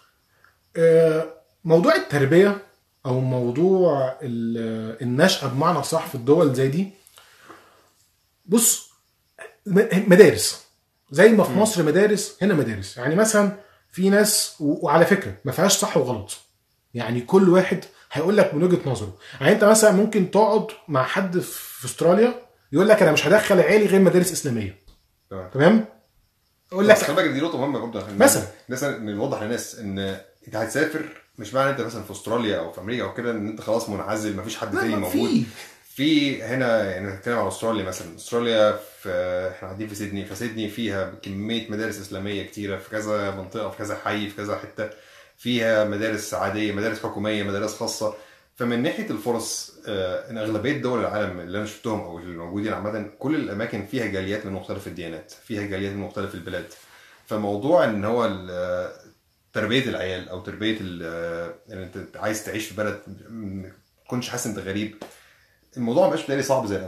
موضوع التربية او موضوع النشأة بمعنى صح في الدول زي دي، بص مدارس زي ما في مصر مدارس هنا مدارس. يعني مثلا في ناس وعلى فكرة ما فيهاش صح وغلط، يعني كل واحد هيقول لك من وجهة نظره. يعني انت مثلا ممكن تقعد مع حد في استراليا يقول لك انا مش هدخل عيالي غير مدارس اسلاميه، تمام تمام؟ اقول لك خلي بالك دي نقطه مهمه برضه مثلا الناس نوضح للناس ان انت هتسافر مش معنى انت مثلا في استراليا او في امريكا او كده ان انت خلاص منعزل مفيش حد تاني موجود. في في هنا يعني نتكلم على استراليا مثلا، استراليا في احنا قاعدين في سيدني، فسيدني فيها كميه مدارس اسلاميه كتيره في كذا منطقه في كذا حي في كذا حته، فيها مدارس عاديه مدارس حكوميه مدارس خاصه. فمن ناحيه الفرص آه ان اغلبيه دول العالم اللي انا شفتهم او اللي موجودين عامه كل الاماكن فيها جاليات من مختلف الديانات، فيها جاليات من مختلف البلاد. فموضوع ان هو تربيه العيال او تربيه ان انت عايز تعيش في بلد ما تكونش حاسس انت غريب، الموضوع ما بقاش بالتالي صعب زي الاول.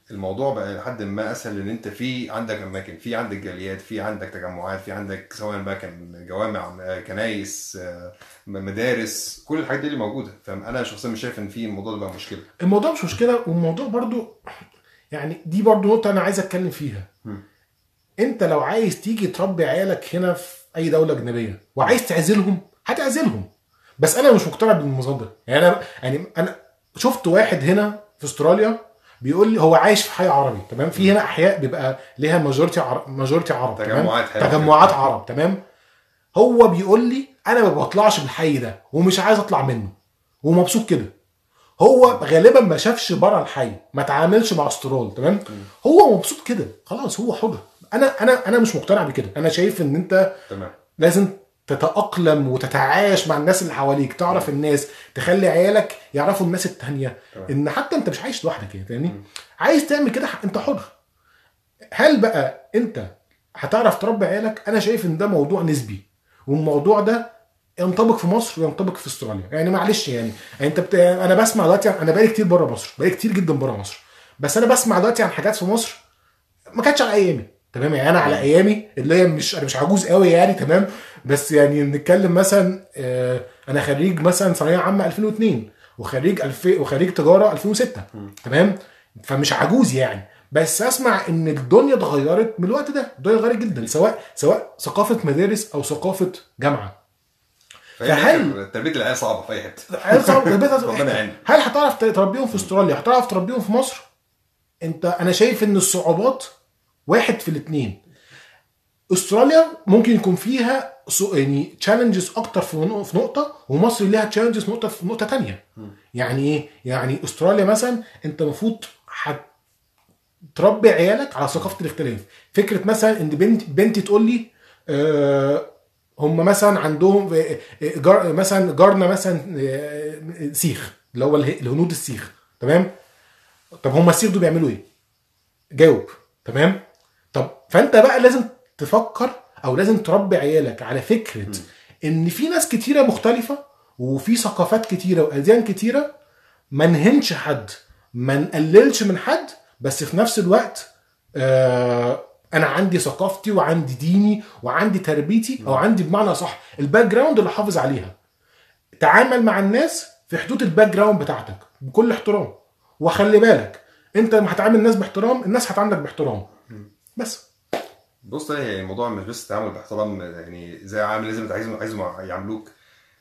الموضوع بقى لحد ما اسهل، ان انت في عندك اماكن، في عندك جاليات، في عندك تجمعات، في عندك سواء بقى كان جوامع، كنايس، مدارس، كل الحاجات دي اللي موجوده. فانا شخصيا مش شايف ان في الموضوع ده بقى مشكله. الموضوع مش مشكله، والموضوع برضو يعني دي برضو نقطه انا عايز اتكلم فيها. م. انت لو عايز تيجي تربي عيالك هنا في اي دوله اجنبيه وعايز تعزلهم هتعزلهم، بس انا مش مقتنع بالنظام ده. يعني انا يعني انا شفت واحد هنا في استراليا بيقول لي هو عايش في حي عربي، تمام، في هنا احياء بيبقى ليها ماجورتي عرب ماجورتي عرب، تجمعات تمام، تجمعات عرب، تمام. هو بيقول لي انا ما بطلعش من الحي ده ومش عايز اطلع منه ومبسوط كده. هو غالبا ما شافش بره الحي، ما تعاملش مع استرال، تمام، هو مبسوط كده، خلاص هو حر. انا انا انا مش مقتنع بكده. انا شايف ان انت تمام لازم تتأقلم وتتعايش مع الناس اللي حواليك، تعرف الناس، تخلي عيالك يعرفوا الناس التانية، ان حتى انت مش عايش لوحدك يعني، فاهمني؟ عايز تعمل كده انت حر. هل بقى انت هتعرف تربي عيالك؟ انا شايف ان ده موضوع نسبي، والموضوع ده ينطبق في مصر وينطبق في استراليا. يعني معلش يعني انت بت... انا بسمع دلوقتي، انا بقالي كتير بره مصر، بقالي كتير جدا بره مصر، بس انا بسمع دلوقتي عن حاجات في مصر ما كانتش على ايامي، تمام. يعني انا على ايامي اللي هي مش انا مش عجوز قوي يعني، تمام، بس يعني نتكلم مثلا آه انا خريج مثلا ثانويه عامه ألفين واثنين وخريج ألفين وخريج تجاره ألفين وستة، تمام، فمش عجوز يعني. بس اسمع ان الدنيا اتغيرت من الوقت ده، الدنيا اتغيرت جدا، سواء سواء ثقافه مدارس او ثقافه جامعه. فهل تربيه العيال صعبه في اي حته؟ ربنا يعين. هل هتعرف تربيهم في استراليا؟ هتعرف تربيهم في مصر؟ انت انا شايف ان الصعوبات واحد في الاثنين. استراليا ممكن يكون فيها يعني تشالنجز اكتر في نقطه، ومصر ليها تشالنجز نقطه في نقطه ثانيه. يعني ايه؟ يعني استراليا مثلا انت المفروض تربي عيالك على ثقافه الاختلاف. فكره مثلا ان بنت بنتي تقول لي أه هم مثلا عندهم جار مثلا جارنا مثلا سيخ، اللي هو الهنود السيخ، تمام. طب هم السيخ دول بيعملوا ايه؟ جاوب، تمام. طب فانت بقى لازم تفكر او لازم تربي عيالك على فكره م. ان في ناس كتيره مختلفه، وفي ثقافات كتيره واديان كتيره، ما نهنش حد، ما نقللش من حد، بس في نفس الوقت آه انا عندي ثقافتي وعندي ديني وعندي تربيتي، او عندي بمعنى صح الباك جراوند اللي حافظ عليها. تعامل مع الناس في حدود الباك جراوند بتاعتك بكل احترام، وخلي بالك انت لما هتعامل الناس باحترام الناس هتعاملك باحترام. بس بص، هي الموضوع مش بس تعامل باحترام، يعني زي عامل لازم عايزهم عايزهم يعاملوك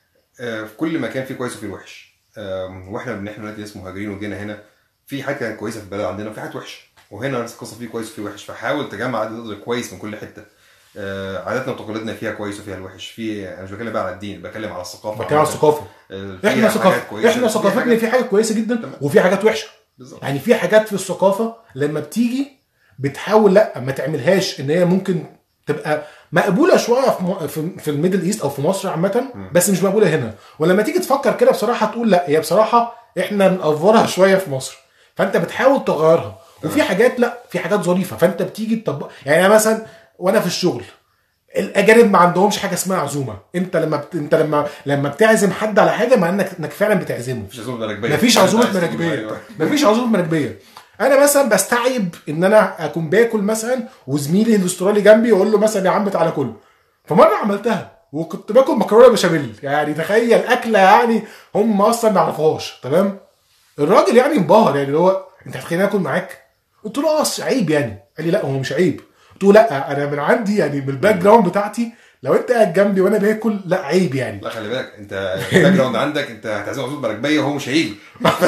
في كل مكان فيه كويس وفيه وحش. واحنا ان احنا دلوقتي اسمه مهاجرين وجينا هنا، في حاجه كانت كويسه في البلد عندنا وفي حاجات وحشه، وهنا نفس القصه، فيه كويس وفيه وحش. فحاول تجمع عدد كويس من كل حته. عاداتنا وتقاليدنا فيها كويس وفيها الوحش. في انا مش بتكلم بقى على الدين، بتكلم على الثقافه. بتكلم على الثقافه. احنا ثقافه احنا ثقافتنا في حاجه كويسه جدا وفي حاجات وحشه بالزبط. يعني في حاجات في الثقافه لما بتيجي بتحاول لا ما تعملهاش، ان هي ممكن تبقى مقبوله شويه في في الميدل ايست او في مصر عامه، بس مش مقبوله هنا. ولما تيجي تفكر كده بصراحه تقول لا، هي بصراحه احنا نقفرها شويه في مصر، فانت بتحاول تغيرها. وفي حاجات لا، في حاجات ظريفه، فانت بتيجي تطبق. يعني انا مثلا وانا في الشغل، الاجانب ما عندهمش حاجه اسمها عزومه. انت لما بت... انت لما لما بتعزم حد على حاجه، مع انك انك فعلا بتعزمه، مفيش عزومه مراكبيه، مفيش عزومه مراكبيه مفيش عزومه مراكبيه. انا مثلا بستعيب ان انا اكون باكل مثلا وزميلي الاسترالي جنبي يقول له مثلا يا عم تعالى كل. فمره عملتها وكنت باكل مكرونه بشاميل، يعني تخيل اكله يعني هم اصلا ما يعرفوهاش، تمام. الراجل يعني انبهر، يعني اللي هو انت هتخليني اكل معاك؟ قلت له اه عيب يعني. قال لي لا هو مش عيب. قلت له لا انا من عندي يعني من الباك جراوند بتاعتي لو انت قاعد جنبي وانا باكل لا عيب يعني. لا خلي بالك انت الباك جراوند عندك، انت هتعزم عزومه مراكبيه وهو مش هيجي.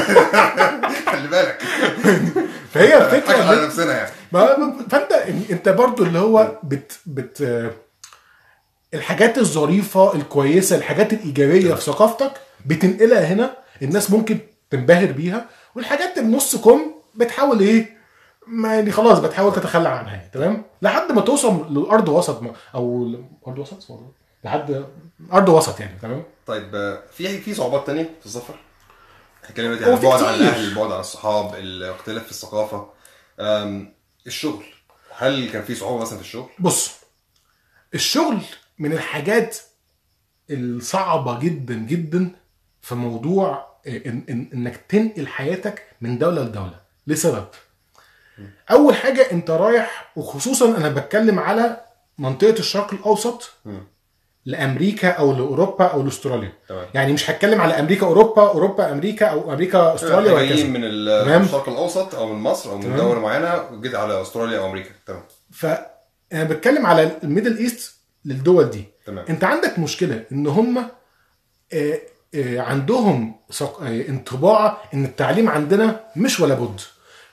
خلي بالك. فهي الفكره على نفسنا يعني. فانت انت برضو اللي هو بت بت الحاجات الظريفه الكويسه، الحاجات الايجابيه في ثقافتك بتنقلها هنا، الناس ممكن تنبهر بيها. والحاجات النص كم بتحاول ايه ما يعني خلاص بتحاول تتخلى عنها، تمام، لحد ما توصل للارض وسط او ارض وسط لحد ارض وسط يعني، تمام. طيب في في صعوبات تانية في السفر؟ اتكلمنا يعني البعد عن الاهل، البعد عن الصحاب، الاختلاف في الثقافه، الشغل. هل كان في صعوبه مثلا في الشغل؟ بص، الشغل من الحاجات الصعبه جدا جدا في موضوع إن إن انك تنقل حياتك من دوله لدوله، لسبب اول حاجه انت رايح، وخصوصا انا بتكلم على منطقه الشرق الاوسط، م. لامريكا او لاوروبا او لاستراليا. تمام. يعني مش هتكلم على امريكا اوروبا، اوروبا امريكا، او امريكا استراليا وهكذا. جايين من الشرق الاوسط او من مصر او من دوله معينه وجيت على استراليا او امريكا. تمام. فانا بتكلم على الميدل ايست للدول دي. تمام. انت عندك مشكله ان هم آه آه عندهم آه انطباع ان التعليم عندنا مش ولا بد.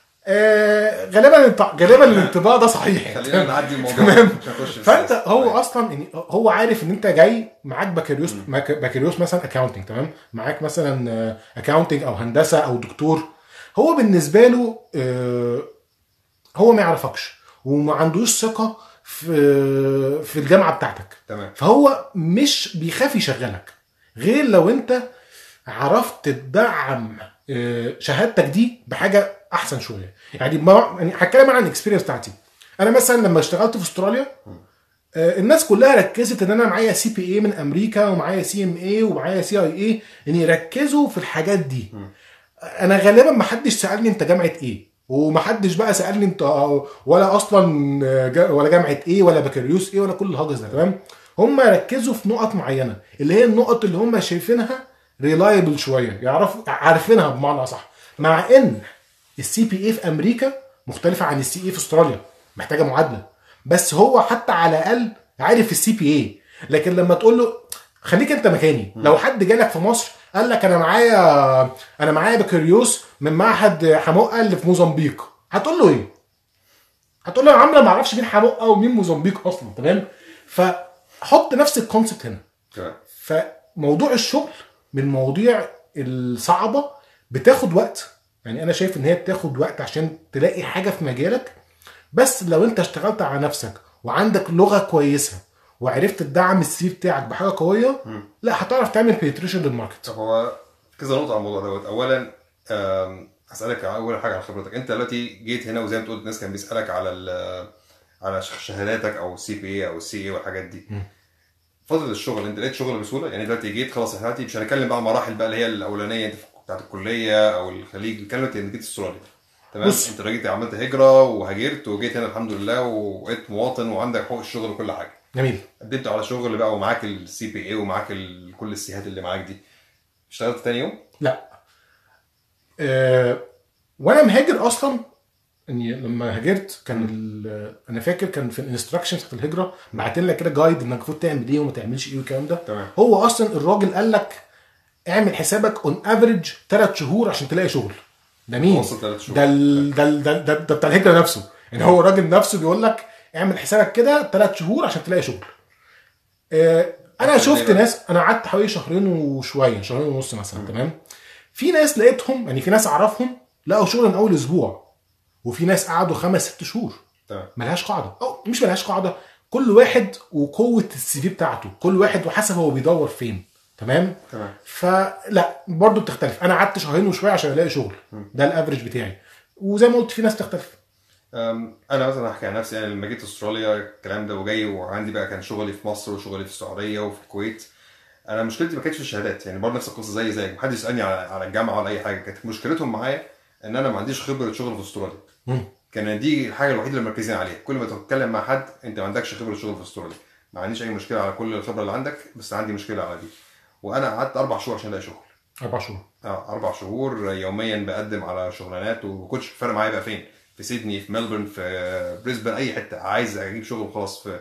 آه غالبا غالبا الانطباع ده صحيح. خلينا نعدي الموضوع. فانت هو اصلا يعني هو عارف ان انت جاي معاك بكالوريوس، بكالوريوس مثلا اكاونتنج، تمام، معاك مثلا اكاونتنج او هندسه او دكتور. هو بالنسبه له آه هو ما يعرفكش وما عندوش ثقه في في الجامعه بتاعتك. تمام. فهو مش بيخاف يشغلك غير لو انت عرفت تدعم شهادتك دي بحاجه احسن شويه. يعني ما يعني هتكلم عن الاكسبيرينس بتاعتي. انا مثلا لما اشتغلت في استراليا الناس كلها ركزت ان انا معايا سي بي اي من امريكا ومعايا سي ام اي ومعايا سي اي اي، ان يركزوا في الحاجات دي. انا غالبا ما حدش سالني انت جامعه ايه، وما حدش بقى سالني انت ولا اصلا ولا جامعه ايه ولا بكالوريوس ايه ولا كل الهجس ده. تمام. هم ركزوا في نقط معينه اللي هي النقط اللي هم شايفينها ريلايبل شويه، يعرفوا عارفينها بمعنى اصح. مع ان السي بي اي في امريكا مختلفه عن السي اي في استراليا، محتاجه معادله، بس هو حتى على الاقل عارف السي بي اي. لكن لما تقول له خليك انت مكاني، لو حد جالك في مصر قال لك انا معايا انا معايا بكالوريوس من معهد حموقه اللي في موزمبيق، هتقول له ايه؟ هتقول له يا عم انا ما اعرفش مين حموقه ومين موزمبيق اصلا. تمام. فحط نفس الكونسبت هنا. فموضوع الشغل من المواضيع الصعبه، بتاخد وقت. يعني انا شايف ان هي بتاخد وقت عشان تلاقي حاجه في مجالك، بس لو انت اشتغلت على نفسك وعندك لغه كويسه وعرفت تدعم السي في بتاعك بحاجه قويه، م. لا هتعرف تعمل بيتريشن للماركت. هو كذا نقطه على الموضوع دوت. اولا اسالك اول حاجه على خبرتك. انت دلوقتي جيت هنا وزي ما تقول الناس كان بيسالك على على شهاداتك او السي بي اي او السي اي والحاجات دي. م. فضل الشغل انت لقيت شغل بسهوله؟ يعني دلوقتي جيت خلاص دلوقتي مش هنتكلم بقى مراحل بقى اللي هي الاولانيه انت بتاعت الكليه او الخليج، كلمه انك جيت استراليا. تمام. بص. انت رجعت عملت هجره وهاجرت وجيت هنا الحمد لله وبقيت مواطن وعندك حقوق الشغل وكل حاجه. جميل. قدمت على شغل بقى ومعاك السي بي اي ومعاك كل السيهات اللي معاك دي، اشتغلت تاني يوم؟ لا. أه وانا مهاجر اصلا، اني لما هاجرت كان انا فاكر كان في الانستراكشنز في الهجره بعتين لك كده جايد انك المفروض تعمل ايه وما تعملش ايه والكلام ده. تمام. هو اصلا الراجل قال لك اعمل حسابك اون افريج ثلاث شهور عشان تلاقي شغل. ده مين؟ ده ال... ده ال... ده, ده, ده بتاع الهجره نفسه. يعني هو الراجل نفسه بيقول لك اعمل حسابك كده ثلاث شهور عشان تلاقي شغل. آه انا شفت ناس، انا قعدت حوالي شهرين وشويه، شهرين ونص مثلا. تمام. في ناس لقيتهم، يعني في ناس اعرفهم لقوا شغل من اول اسبوع، وفي ناس قعدوا خمس ست شهور. تمام. ملهاش قاعده، او مش ملهاش قاعده، كل واحد وقوه السي في بتاعته، كل واحد وحسب هو بيدور فين. تمام. تمام. فلا برضو بتختلف. انا قعدت شهرين وشويه عشان الاقي شغل، ده الافريج بتاعي، وزي ما قلت في ناس تختلف. انا مثلا احكي عن نفسي. يعني لما جيت استراليا الكلام ده وجاي وعندي بقى كان شغلي في مصر وشغلي في السعوديه وفي الكويت، انا مشكلتي ما كانتش في الشهادات. يعني برضه نفس القصه زي زيك، محدش يسالني على على الجامعه ولا اي حاجه. كانت مشكلتهم معايا ان انا ما عنديش خبره شغل في استراليا. كان دي الحاجه الوحيده اللي مركزين عليها. كل ما تتكلم مع حد انت ما عندكش خبره شغل في استراليا. ما عنديش اي مشكله على كل الخبره اللي عندك، بس عندي مشكله على دي. وانا قعدت اربع شهور عشان الاقي شغل. اربع شهور اه اربع شهور يوميا بقدم على شغلانات، وكنتش فارق معايا بقى فين، في سيدني، في ملبورن، في بريسبن، اي حته عايز اجيب شغل وخلاص. في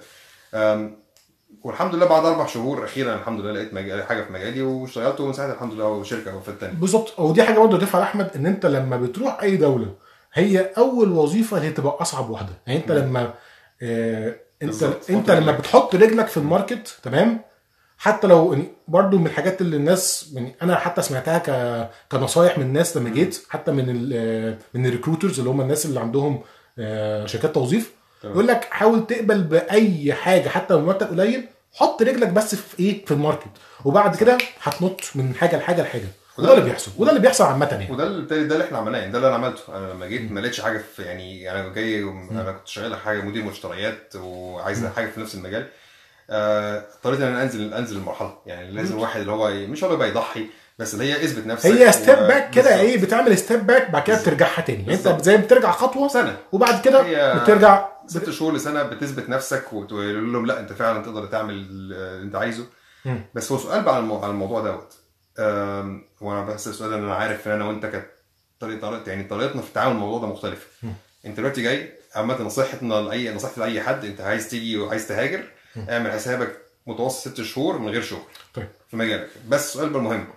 والحمد لله بعد اربع شهور اخيرا الحمد لله لقيت مجال حاجه في مجالي واشتغلت، ومن ساعتها الحمد لله شركه وفي الثانيه. بالظبط. ودي حاجه برضه اضيفها لاحمد، ان انت لما بتروح اي دوله هي اول وظيفه اللي تبقى اصعب واحده. يعني انت لما آه انت انت لما بتحط رجلك في الماركت، تمام، حتى لو برضو من الحاجات اللي الناس، يعني انا حتى سمعتها ك كنصايح من الناس لما جيت، حتى من ال من الريكروترز اللي هم الناس اللي عندهم شركات توظيف، يقول لك حاول تقبل باي حاجه حتى لو مرتب قليل، حط رجلك بس في ايه في الماركت، وبعد كده هتنط من حاجه لحاجه لحاجه. وده اللي بيحصل، وده اللي بيحصل عامه يعني. وده اللي ده اللي احنا عملناه. يعني ده اللي انا عملته. انا لما جيت ما لقيتش حاجه في، يعني انا جاي انا كنت شغال حاجه مدير مشتريات وعايز حاجه في نفس المجال. آه اضطريت ان انا انزل انزل المرحله، يعني لازم الواحد اللي هو مش هو بقى يضحي، بس اللي هي اثبت نفسك. هي ستيب باك كده، ايه بتعمل ستيب باك بعد كده بترجعها تاني. يعني انت زي بترجع خطوه سنه وبعد كده بترجع ست شهور لسنه بتثبت نفسك وتقول لهم لا انت فعلا تقدر تعمل اللي انت عايزه. م. بس هو سؤال بقى على الموضوع دوت، وانا بس السؤال ان انا عارف ان انا وانت كانت طريقه يعني طريقتنا في التعامل الموضوع ده مختلف. م. انت دلوقتي جاي عامه نصيحتنا لاي نصيحتي لاي حد انت عايز تيجي وعايز تهاجر، م. اعمل حسابك متوسط ست شهور من غير شغل. طيب. في مجالك. بس السؤال بقى المهم،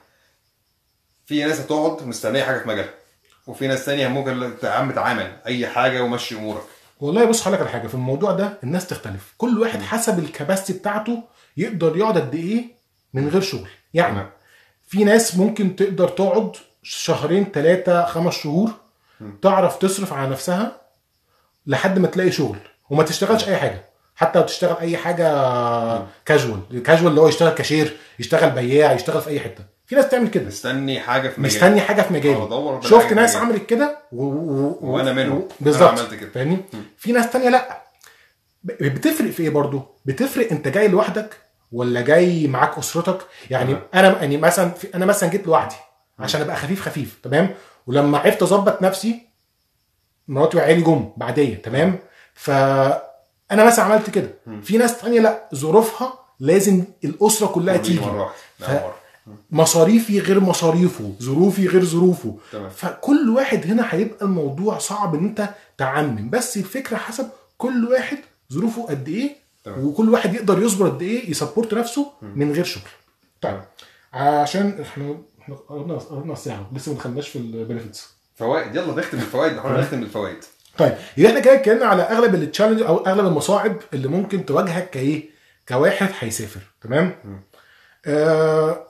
في ناس هتقعد مستنيه حاجه في مجالها، وفي ناس ثانيه ممكن تعمل تعامل اي حاجه ومشي امورك. والله بص هقول لك على حاجه في الموضوع ده، الناس تختلف، كل واحد حسب الكباستي بتاعته يقدر يقعد قد ايه من غير شغل. يعني م. في ناس ممكن تقدر تقعد شهرين ثلاثه خمس شهور م. تعرف تصرف على نفسها لحد ما تلاقي شغل وما تشتغلش اي حاجه، حتى لو تشتغل اي حاجه كاجوال كاجوال اللي هو يشتغل كاشير، يشتغل بياع، يشتغل في اي حته. في ناس تعمل كده، مستني حاجه في مجالي، مستني حاجه في مجالي. شفت ناس عملت كده و... و... وانا منهم بالظبط فاهمني. في ناس تانية لا. بتفرق في ايه برضو؟ بتفرق انت جاي لوحدك ولا جاي معاك اسرتك. يعني أه. انا يعني مثلا انا مثلا جيت لوحدي عشان ابقى خفيف خفيف تمام، ولما عرفت اظبط نفسي مراتي وعيالي جم بعديه تمام، فانا مثلا عملت كده. في ناس تانية لا، ظروفها لازم الاسره كلها تيجي، ف... مصاريفي غير مصاريفه، ظروفي غير ظروفه. تمام. فكل واحد هنا هيبقى الموضوع صعب ان انت تعمم، بس الفكره حسب كل واحد ظروفه قد ايه. تمام. وكل واحد يقدر يصبر قد ايه يسبورت نفسه من غير شغل. طيب عشان احنا احنا قربنا قربنا الساعه لسه ما دخلناش في البنفيتس. فوائد، يلا نختم الفوائد. نحاول نختم الفوائد. طيب يبقى احنا كده اتكلمنا على اغلب التشالنج او اغلب المصاعب اللي ممكن تواجهك كايه كواحد هيسافر تمام. آه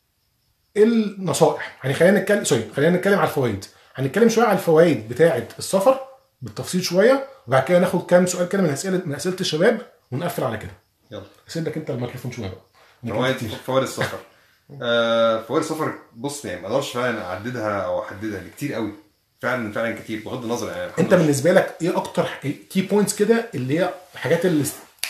النصائح يعني خلينا نتكلم سوري خلينا نتكلم على الفوائد. هنتكلم شويه على الفوائد بتاعه السفر بالتفصيل شويه، وبعد كده ناخد كام سؤال كده من اسئله من اسئله الشباب ونقفل على كده. يلا اسيب لك انت الميكروفون شويه بقى. فوائد فوائد السفر. آه فوائد السفر بص يعني ما اقدرش فعلا اعددها او احددها، كتير قوي فعلا فعلا كتير بغض النظر. يعني انت بالنسبه لك ايه اكتر كي بوينتس كده اللي هي الحاجات اللي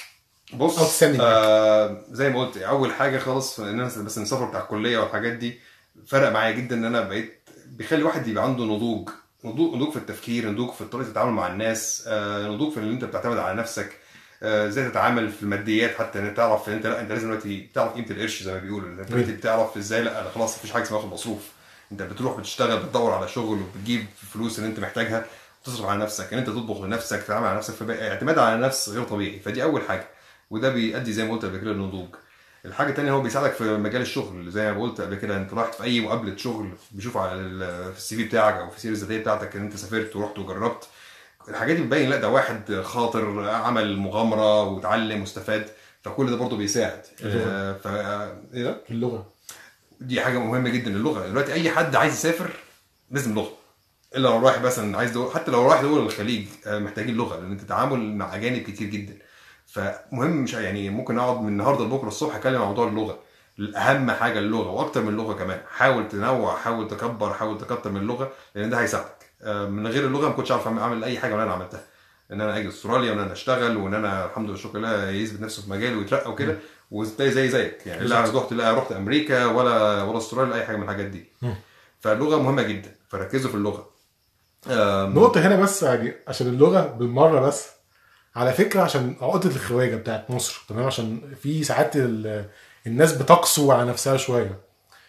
بص آه زي ما قلت اول حاجه خالص ان انا بس السفر بتاع الكليه والحاجات دي فرق معايا جدا، ان انا بقيت بيخلي الواحد يبقى عنده نضوج نضوج نضوج في التفكير، نضوج في طريقه التعامل مع الناس، آه نضوج في ان انت بتعتمد على نفسك، ازاي آه تتعامل في الماديات، حتى ان تعرف ان انت لا انت لازم دلوقتي تعرف قيمه القرش زي ما بيقولوا، انت دلوقتي بتعرف ازاي لا انا خلاص مفيش حاجه اسمها اخد مصروف، انت بتروح بتشتغل بتدور على شغل وبتجيب فلوس اللي انت محتاجها وتصرف على نفسك، ان انت تطبخ لنفسك تتعامل على نفسك، فاعتماد على النفس غير طبيعي. فدي اول حاجه، وده بيؤدي زي ما قلت قبل كده للنضوج. الحاجه الثانيه هو بيساعدك في مجال الشغل زي ما قلت قبل كده، انت رحت في اي مقابله شغل بيشوف على في السي في بتاعك او في السيره الذاتيه بتاعتك ان انت سافرت ورحت وجربت، الحاجات دي بتبين لا ده واحد خاطر عمل مغامره وتعلم واستفاد، فكل ده برضه بيساعد. آه ف ايه ده اللغه دي حاجه مهمه جدا. اللغه دلوقتي اي حد عايز يسافر لازم لغه، الا لو رايح مثلا عايز دول، حتى لو رايح دول الخليج محتاجين لغه لان انت تتعامل مع اجانب كتير جدا. فمهم مش يعني ممكن نقعد من النهارده لبكره الصبح اتكلم عن موضوع اللغه. اهم حاجه اللغه، واكتر من اللغه كمان، حاول تنوع، حاول تكبر، حاول تكتر من اللغه، لان ده هيساعدك. من غير اللغه ما كنتش عارف اعمل اي حاجه، وانا انا عملتها ان انا اجي استراليا وان انا اشتغل وان انا الحمد لله شكرا لله يثبت نفسه في مجاله ويترقى وكده، وزي زي زيك يعني لا رحت لا رحت امريكا ولا ولا استراليا اي حاجه من الحاجات دي. فاللغه مهمه جدا، فركزوا في اللغه. نقطه هنا بس يعني عشان اللغه بالمره بس على فكره، عشان عقده الخواجه بتاعت مصر تمام، عشان في ساعات الناس بتقسو على نفسها شويه.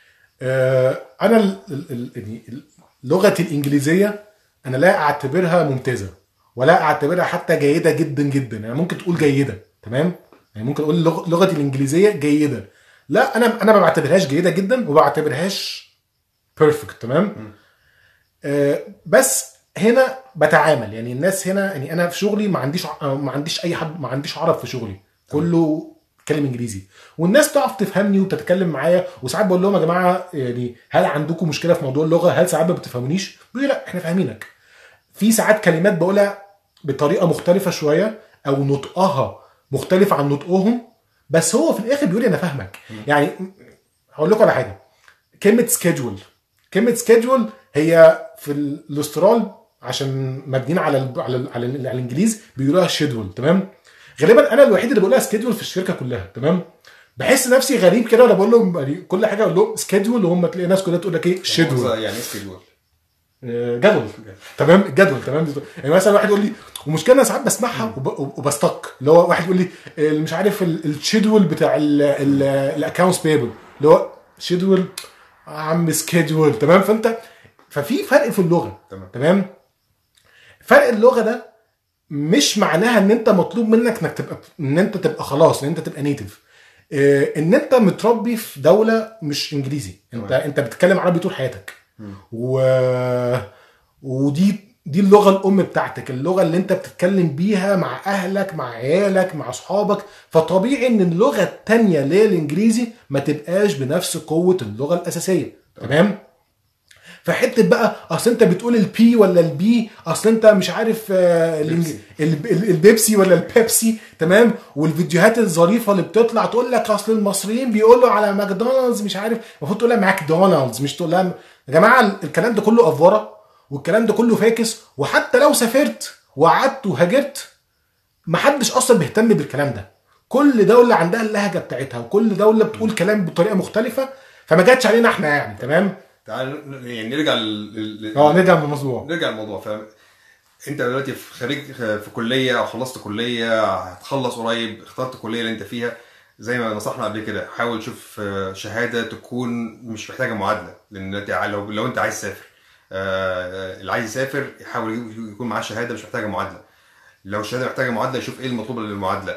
انا يعني لغتي الانجليزيه انا لا اعتبرها ممتازه ولا اعتبرها حتى جيده جدا جدا، يعني ممكن تقول جيده تمام، يعني ممكن اقول لغتي الانجليزيه جيده، لا انا انا ما بعتبرهاش جيده جدا وما بعتبرهاش بيرفكت تمام. آه بس هنا بتعامل يعني الناس هنا يعني انا في شغلي ما عنديش ما عنديش اي حد ما عنديش عرب في شغلي، كله بيتكلم انجليزي، والناس بتعرف تفهمني وتتكلم معايا، وساعات بقول لهم يا جماعه يعني هل عندكم مشكله في موضوع اللغه؟ هل ساعات ما بتفهمونيش؟ بيقولوا لا احنا فاهمينك. في ساعات كلمات بقولها بطريقه مختلفه شويه او نطقها مختلف عن نطقهم، بس هو في الاخر بيقول لي انا فاهمك. يعني هقول لكم على حاجه، كلمه سكيدجول كلمه سكيدجول هي في الاسترال عشان مبنيين على ال على ال على, ال على الانجليز بيقولوها شيدول تمام. غالبا انا الوحيد اللي بقول لها سكيدول في الشركه كلها، تمام. بحس نفسي غريب كده وانا بقول لهم يعني كل حاجه اقول لهم سكيدول، وهم تلاقي ناس كلها تقول لك ايه شيدول. يعني ايه سكيدول؟ جدول. تمام الجدول تمام. يعني مثلا واحد يقول لي، ومشكله انا ساعات بسمعها وبستك، اللي هو واحد يقول لي مش عارف الشيدول بتاع الاكونتس بيبل، اللي هو شيدول عم سكيدول، تمام. فانت ففي فرق في اللغه، تمام. تمام. فرق اللغه ده مش معناها ان انت مطلوب منك انك تبقى ان انت تبقى خلاص ان انت تبقى نيتيف، ان انت متربي في دوله مش انجليزي، انت تمام. انت بتتكلم عربي طول حياتك، و... ودي دي اللغه الام بتاعتك، اللغه اللي انت بتتكلم بيها مع اهلك مع عيالك مع اصحابك. فطبيعي ان اللغه الثانيه اللي هي الانجليزي ما تبقاش بنفس قوه اللغه الاساسيه، تمام. فحته بقى اصل انت بتقول البي ولا البي، اصل انت مش عارف البيبسي ولا البيبسي، تمام. والفيديوهات الظريفه اللي بتطلع تقول لك اصل المصريين بيقولوا على ماكدونالدز مش عارف، المفروض تقول لها ماكدونالدز مش تقول لها. يا جماعه الكلام ده كله افوره، والكلام ده كله فاكس. وحتى لو سافرت وقعدت وهاجرت محدش اصلا بيهتم بالكلام ده. كل دوله عندها اللهجه بتاعتها، وكل دوله بتقول كلام بطريقه مختلفه، فما جاتش علينا احنا يعني، تمام. تعال يعني نرجع ل اه نرجع للموضوع نرجع للموضوع. فاهم انت دلوقتي في خريج في كليه او خلصت كليه هتخلص قريب، اخترت الكليه اللي انت فيها زي ما نصحنا قبل كده، حاول تشوف شهاده تكون مش محتاجه معادله، لان انت لو لو انت عايز تسافر، اللي عايز يسافر يحاول يكون معاه شهاده مش محتاجه معادله. لو الشهاده محتاجه معادله يشوف ايه المطلوب للمعادله،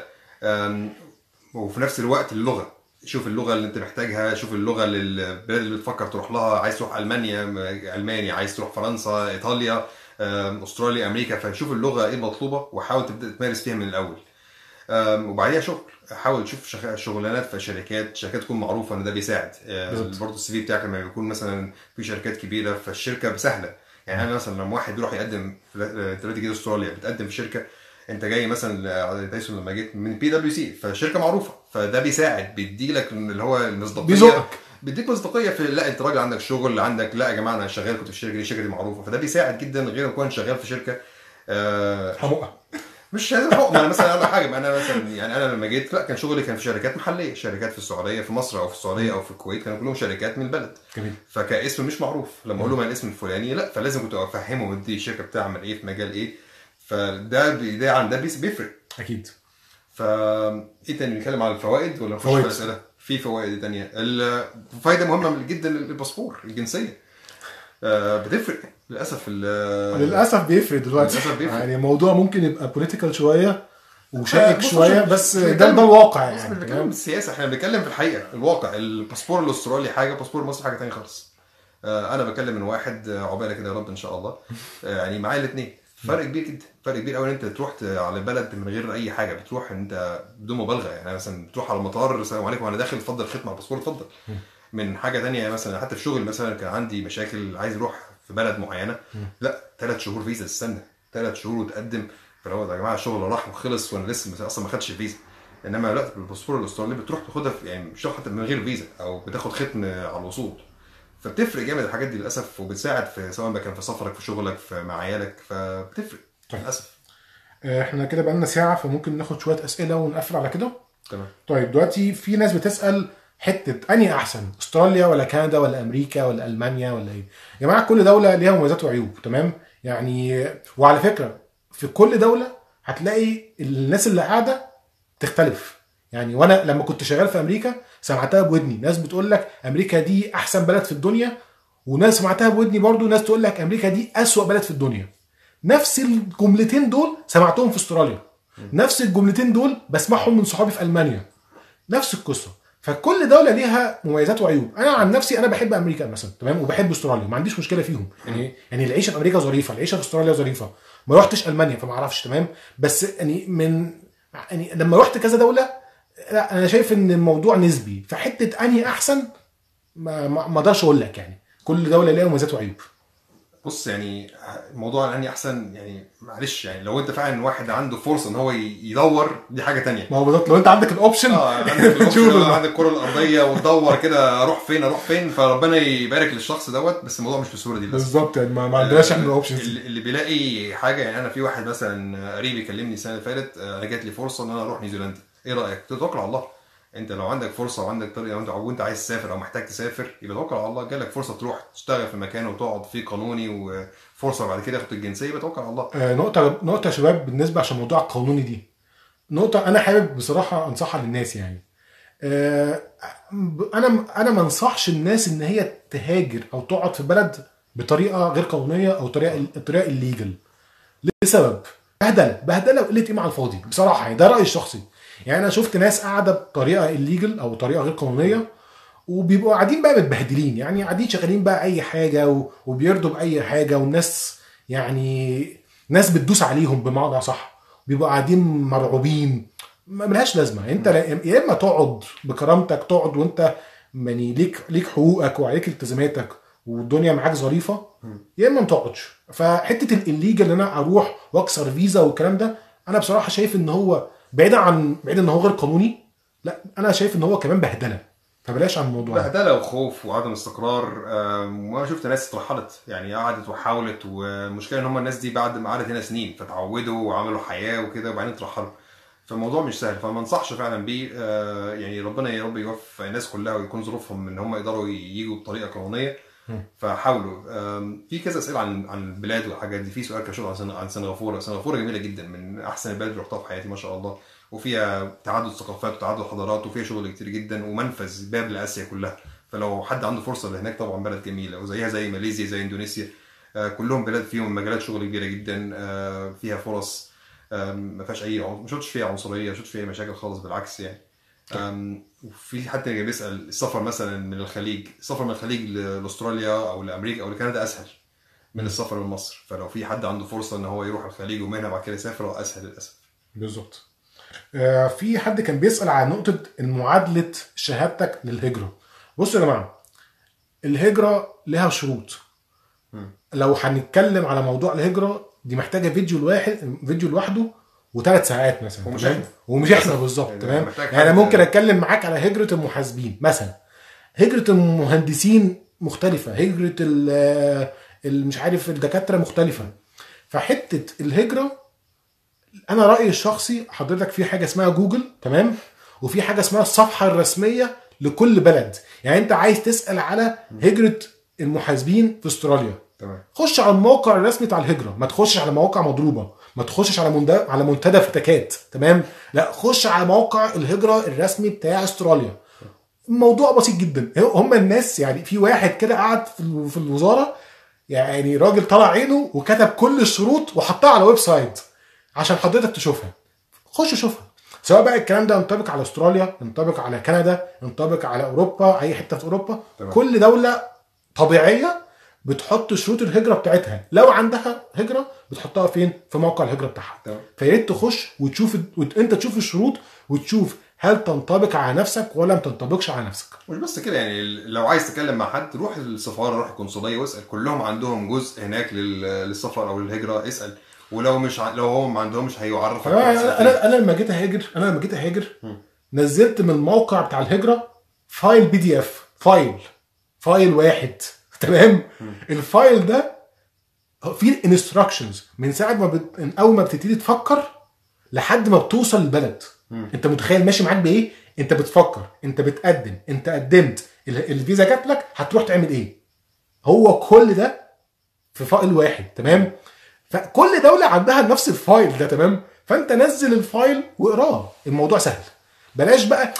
وفي نفس الوقت اللغه، شوف اللغه اللي انت محتاجها، شوف اللغه للبلاد اللي بتفكر تروح لها. عايز تروح المانيا الماني، عايز تروح فرنسا ايطاليا استراليا امريكا، فشوف اللغه ايه المطلوبه وحاول تبدا تمارس فيها من الاول. وبعديها شغل، حاول تشوف شغلانات في شركات شركات تكون معروفه ان ده بيساعد. برضه السي في بتاعك لما يكون مثلا في شركات كبيره فالشركه سهله. يعني انا مثلا لما واحد يروح يقدم في دلوقتي كده استراليا بتقدم في شركه، انت جاي مثلا تايسون لما جيت من بي دبليو سي فشركه معروفه، فده بيساعد بيدي لك اللي هو المصداقيه، بيزقك، بيديك مصداقيه في لا انت راجل عندك شغل، عندك لا يا جماعه انا شغال كنت في الشركه دي، الشركه دي معروفه، فده بيساعد جدا غير ما تكون شغال في شركه آه حمقه. مش لازم حكم. انا مثلا اقول حاجه، انا مثلا يعني انا لما جيت لا كان شغلي كان في شركات محليه، شركات في السعوديه في مصر او في السعوديه او في الكويت، كانوا كلهم شركات من البلد. جميل. فكاسم مش معروف، لما اقول لهم الاسم الفلاني لا، فلازم كنت افهمهم دي الشركه بتعمل ايه في مجال ايه، فده ده عن ده بيفرق اكيد. فا ايه تاني نتكلم على الفوائد ولا نخش في الاسئله؟ في فوائد تانية. الفائده مهمه جدا الباسبور الجنسيه بتفرق للاسف. للاسف بيفرق دلوقتي للأسف بيفرق. يعني الموضوع ممكن يبقى بوليتيكال شويه وشائك شويه، بس ده ده الواقع يعني. احنا بنتكلم بالسياسه، احنا بنتكلم في الحقيقه الواقع. الباسبور الاسترالي حاجه، الباسبور المصري حاجه ثانيه خالص. انا بكلم من واحد عقبالك كده يا رب ان شاء الله، يعني معايا الاثنين فرق كبير جدا، فرق كبير قوي ان انت تروح على بلد من غير اي حاجه، بتروح انت بدون مبالغه. يعني مثلا بتروح على المطار السلام عليكم وانا داخل اتفضل ختم على الباسبور اتفضل. من حاجه ثانيه مثلا حتى في شغل مثلا كان عندي مشاكل عايز اروح في بلد معينه، لا ثلاث شهور فيزا تستنى ثلاث شهور وتقدم، فلو يا جماعه الشغل راح وخلص وانا لسه اصلا ما خدتش الفيزا. انما لا بالباسبور الاسترالي بتروح تاخدها يعني مش حتى من غير فيزا او بتاخد ختم على الوصول، فبتفرق جامد الحاجات دي للاسف، وبتساعد في سواء ما كان في سفرك في شغلك في مع عيالك، فبتفرق للاسف. احنا كده بقالنا ساعه، فممكن ناخد شويه اسئله ونقفل على كده. تمام. طيب دلوقتي في ناس بتسال حته انهي احسن، استراليا ولا كندا ولا امريكا ولا المانيا ولا ايه؟ يا جماعه كل دوله ليها مميزات وعيوب، تمام يعني. وعلى فكره في كل دوله هتلاقي الناس اللي قاعده تختلف يعني. وانا لما كنت شغال في امريكا سمعتها بودني ناس بتقول لك امريكا دي احسن بلد في الدنيا، وناس سمعتها بودني برضو ناس تقول لك امريكا دي اسوأ بلد في الدنيا. نفس الجملتين دول سمعتهم في استراليا، نفس الجملتين دول بسمعهم من صحابي في المانيا، نفس القصه. فكل دوله ليها مميزات وعيوب. انا عن نفسي انا بحب امريكا مثلا، تمام، وبحب استراليا، ما عنديش مشكله فيهم يعني. يعني العيشه في امريكا ظريفه، العيشه في استراليا ظريفه. ما رحتش المانيا فما اعرفش، تمام، بس يعني من يعني لما رحت كذا دوله، لا انا شايف ان الموضوع نسبي. فحته انهي احسن ما ما اقدرش اقول لك يعني، كل دوله ليها مميزات وعيوب. بص يعني الموضوع الاني احسن يعني، معلش يعني لو انت فعلا واحد عنده فرصه ان هو يدور دي حاجه تانية. ما هو بالظبط لو انت عندك الاوبشن اه عندك الاوبشن، عندك الكره الارضيه وتدور كده اروح فين اروح فين، فربنا يبارك للشخص دوت. بس الموضوع مش بالصوره دي للاسف. بالظبط يعني ما عندناش احنا الاوبشنز اللي اللي بيلاقي حاجه يعني. انا في واحد مثلا قريب يكلمني السنه اللي فاتت، انا جات لي فرصه ان انا اروح نيوزيلندا، ايه رايك؟ تتوكل على الله. انت لو عندك فرصه وعندك طريقه وانت وانت عايز تسافر او محتاج تسافر، يبقى توكل على الله. جالك فرصه تروح تشتغل في مكان وتقعد فيه قانوني، وفرصه بعد كده تاخد الجنسيه، يبقى توكل على الله. آه نقطه نقطه يا شباب بالنسبه عشان موضوع القانوني دي، نقطه انا حابب بصراحه انصحها للناس يعني. آه انا انا ما انصحش الناس ان هي تهاجر او تقعد في بلد بطريقه غير قانونيه او طريقه طريقه الليجل، لسبب بهدله بهدله وقله قيمه على الفاضي بصراحه يعني. ده رايي الشخصي يعني. انا شفت ناس قاعده بطريقه الليجل او طريقه غير قانونيه وبيبقوا قاعدين بقى متبهدلين يعني، قاعدين شغالين بقى اي حاجه وبيرضوا باي حاجه، والناس يعني ناس بتدوس عليهم بمعنى صح، بيبقوا قاعدين مرعوبين. ملهاش لازمه. انت يا اما تقعد بكرامتك، تقعد وانت يعني ليك ليك حقوقك وعليك التزاماتك والدنيا معاك ظريفه، يا اما ما تقعدش. فحته الليجل ان انا اروح واكسر فيزا والكلام ده، انا بصراحه شايف ان هو بعيد عن بعيد ان هو غير قانوني، لا انا شايف ان هو كمان بهدله. فبلاش عن الموضوع بهدله وخوف وعدم استقرار. وانا شفت ناس اترحلت يعني، قعدت وحاولت، والمشكله ان هم الناس دي بعد ما قعدت هنا سنين فتعودوا وعملوا حياه وكده وبعدين اترحلوا. فالموضوع مش سهل، فما انصحش فعلا بيه. يعني ربنا يا رب يوفق الناس كلها ويكون ظروفهم ان هم يقدروا ييجوا بطريقه قانونيه. فحاولوا. في كذا اسئله عن عن البلاد والحاجات دي. في سؤال كشوف عن عن سنغافوره. سنغافوره جميله جدا، من احسن البلاد اللي رحتها في حياتي ما شاء الله، وفيها تعدد ثقافات وتعدد حضارات وفيها شغل كتير جدا ومنفذ باب لاسيا كلها. فلو حد عنده فرصه لهناك طبعا بلد جميله، وزيها زي ماليزيا زي اندونيسيا، كلهم بلاد فيهم مجالات شغل كبيره جدا، فيها فرص، ما فيهاش اي ما شفتش فيها عنصريه، ما شفتش فيها مشاكل خالص، بالعكس يعني. وفي حد بيسال السفر مثلا من الخليج، السفر من الخليج لاستراليا او لامريكا او لكندا اسهل من السفر من مصر. فلو في حد عنده فرصه ان هو يروح الخليج ومنها بعد كده يسافر، هو اسهل للاسف. بالظبط. آه في حد كان بيسال عن نقطه معادله شهادتك للهجره. بصوا يا جماعه، الهجره لها شروط. م. لو هنتكلم على موضوع الهجره دي محتاجه فيديو لواحد فيديو لوحده وثلاث ساعات مثلا. ومش احنا ومش احنا بالظبط. تمام. يعني انا ممكن اتكلم معاك على هجره المحاسبين مثلا، هجره المهندسين مختلفه، هجره مش عارف الدكاتره مختلفه. فحته الهجره انا رايي الشخصي، حضرتك في حاجه اسمها جوجل، تمام، وفي حاجه اسمها الصفحه الرسميه لكل بلد. يعني انت عايز تسال على هجره المحاسبين في استراليا، تمام، خش على الموقع الرسمي بتاع الهجره، ما تخشش على مواقع مضروبه، ما تخشش على مند... على منتدى فتكات، تمام، لا خش على موقع الهجره الرسمي بتاع استراليا. الموضوع بسيط جدا. هم الناس يعني، في واحد كده قعد في الوزاره يعني، راجل طلع عينه وكتب كل الشروط وحطها على ويب سايت عشان حضرتك تشوفها. خش شوفها، سواء بقى الكلام ده ينطبق على استراليا، ينطبق على كندا، ينطبق على اوروبا، اي حته في اوروبا. تمام. كل دوله طبيعيه بتحط شروط الهجره بتاعتها، لو عندها هجره بتحطها فين؟ في موقع الهجره بتاعها. فياريت تخش وتشوف، وانت تشوف الشروط وتشوف هل تنطبق على نفسك ولا ما تنطبقش على نفسك. مش بس كده يعني، لو عايز تتكلم مع حد روح السفاره، روح القنصليه واسال، كلهم عندهم جزء هناك للسفر او الهجره، اسال. ولو مش ع... لو هم ما عندهمش هيعرفك. انا انا, أنا لما جيت اهاجر انا لما جيت اهاجر نزلت من الموقع بتاع الهجره فايل بي دي اف، فايل فايل واحد، تمام. الفايل ده فيه انستراكشنز من ساعه ما بت... من اول ما بتبتدي تفكر لحد ما بتوصل البلد. م. انت متخيل ماشي معاك بايه؟ انت بتفكر، انت بتقدم، انت قدمت، الفيزا جات لك، هتروح تعمل ايه. هو كل ده في فايل واحد، تمام. فكل دوله عندها نفس الفايل ده، تمام. فانت نزل الفايل واقراه، الموضوع سهل. بلاش بقى